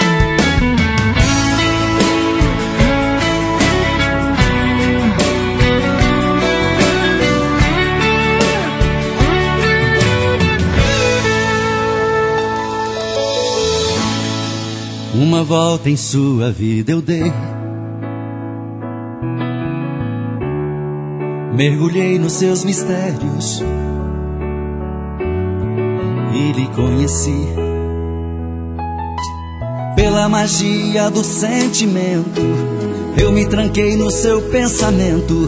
Uma volta em sua vida eu dei, mergulhei nos seus mistérios e lhe conheci. Pela magia do sentimento, eu me tranquei no seu pensamento.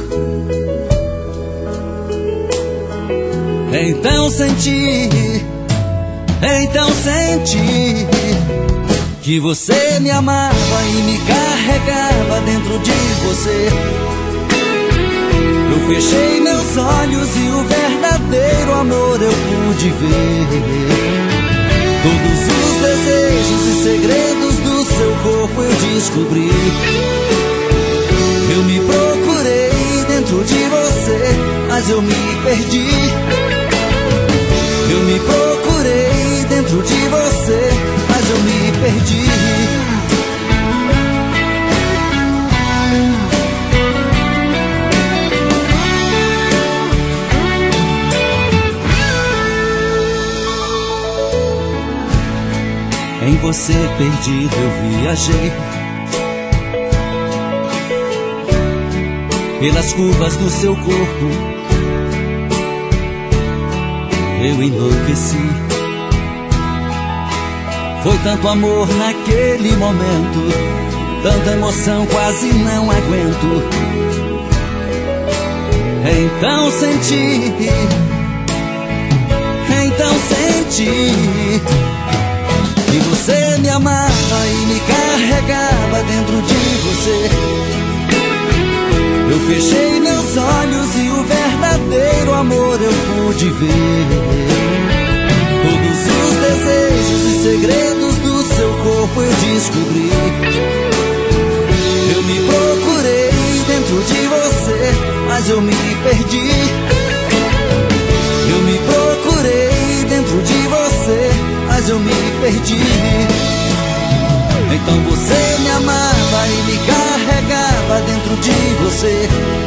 Então senti, então senti que você me amava e me carregava dentro de você. Eu fechei meus olhos e o verdadeiro amor eu pude ver. Todos os desejos e segredos do seu corpo eu descobri. Eu me procurei dentro de você, mas eu me perdi. Eu me procurei dentro de você, mas eu me perdi. Em você perdido eu viajei, pelas curvas do seu corpo eu enlouqueci. Foi tanto amor naquele momento, tanta emoção quase não aguento. Então senti, então senti que você me amava e me carregava dentro de você. Eu fechei meus olhos e o verdadeiro amor eu pude ver. Todos os desejos e segredos do seu corpo eu descobri. Eu me procurei dentro de você, mas eu me perdi. Eu me procurei dentro de você, mas eu me perdi. Então você me amava e me carregava dentro de você.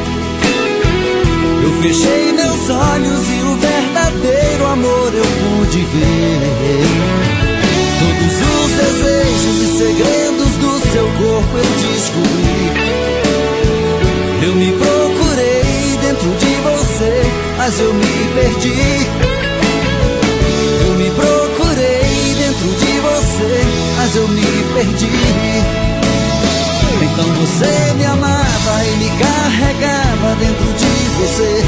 Eu fechei meus olhos e o verdadeiro amor eu pude ver. Todos os desejos e segredos do seu corpo eu descobri. Eu me procurei dentro de você, mas eu me perdi. Eu me procurei dentro de você, mas eu me perdi. Então você me amava e me carregava dentro de você.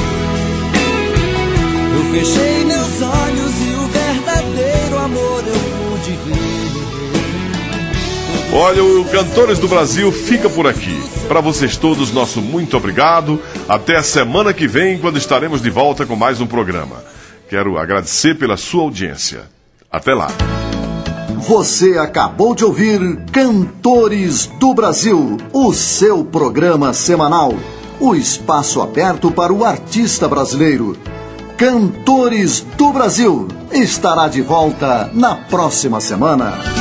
Eu fechei meus olhos e o verdadeiro amor eu pude ver. Olha, o Cantores do Brasil fica por aqui. Para vocês todos, nosso muito obrigado. Até a semana que vem, quando estaremos de volta com mais um programa. Quero agradecer pela sua audiência. Até lá. Você acabou de ouvir Cantores do Brasil, o seu programa semanal. O espaço aberto para o artista brasileiro. Cantores do Brasil estará de volta na próxima semana.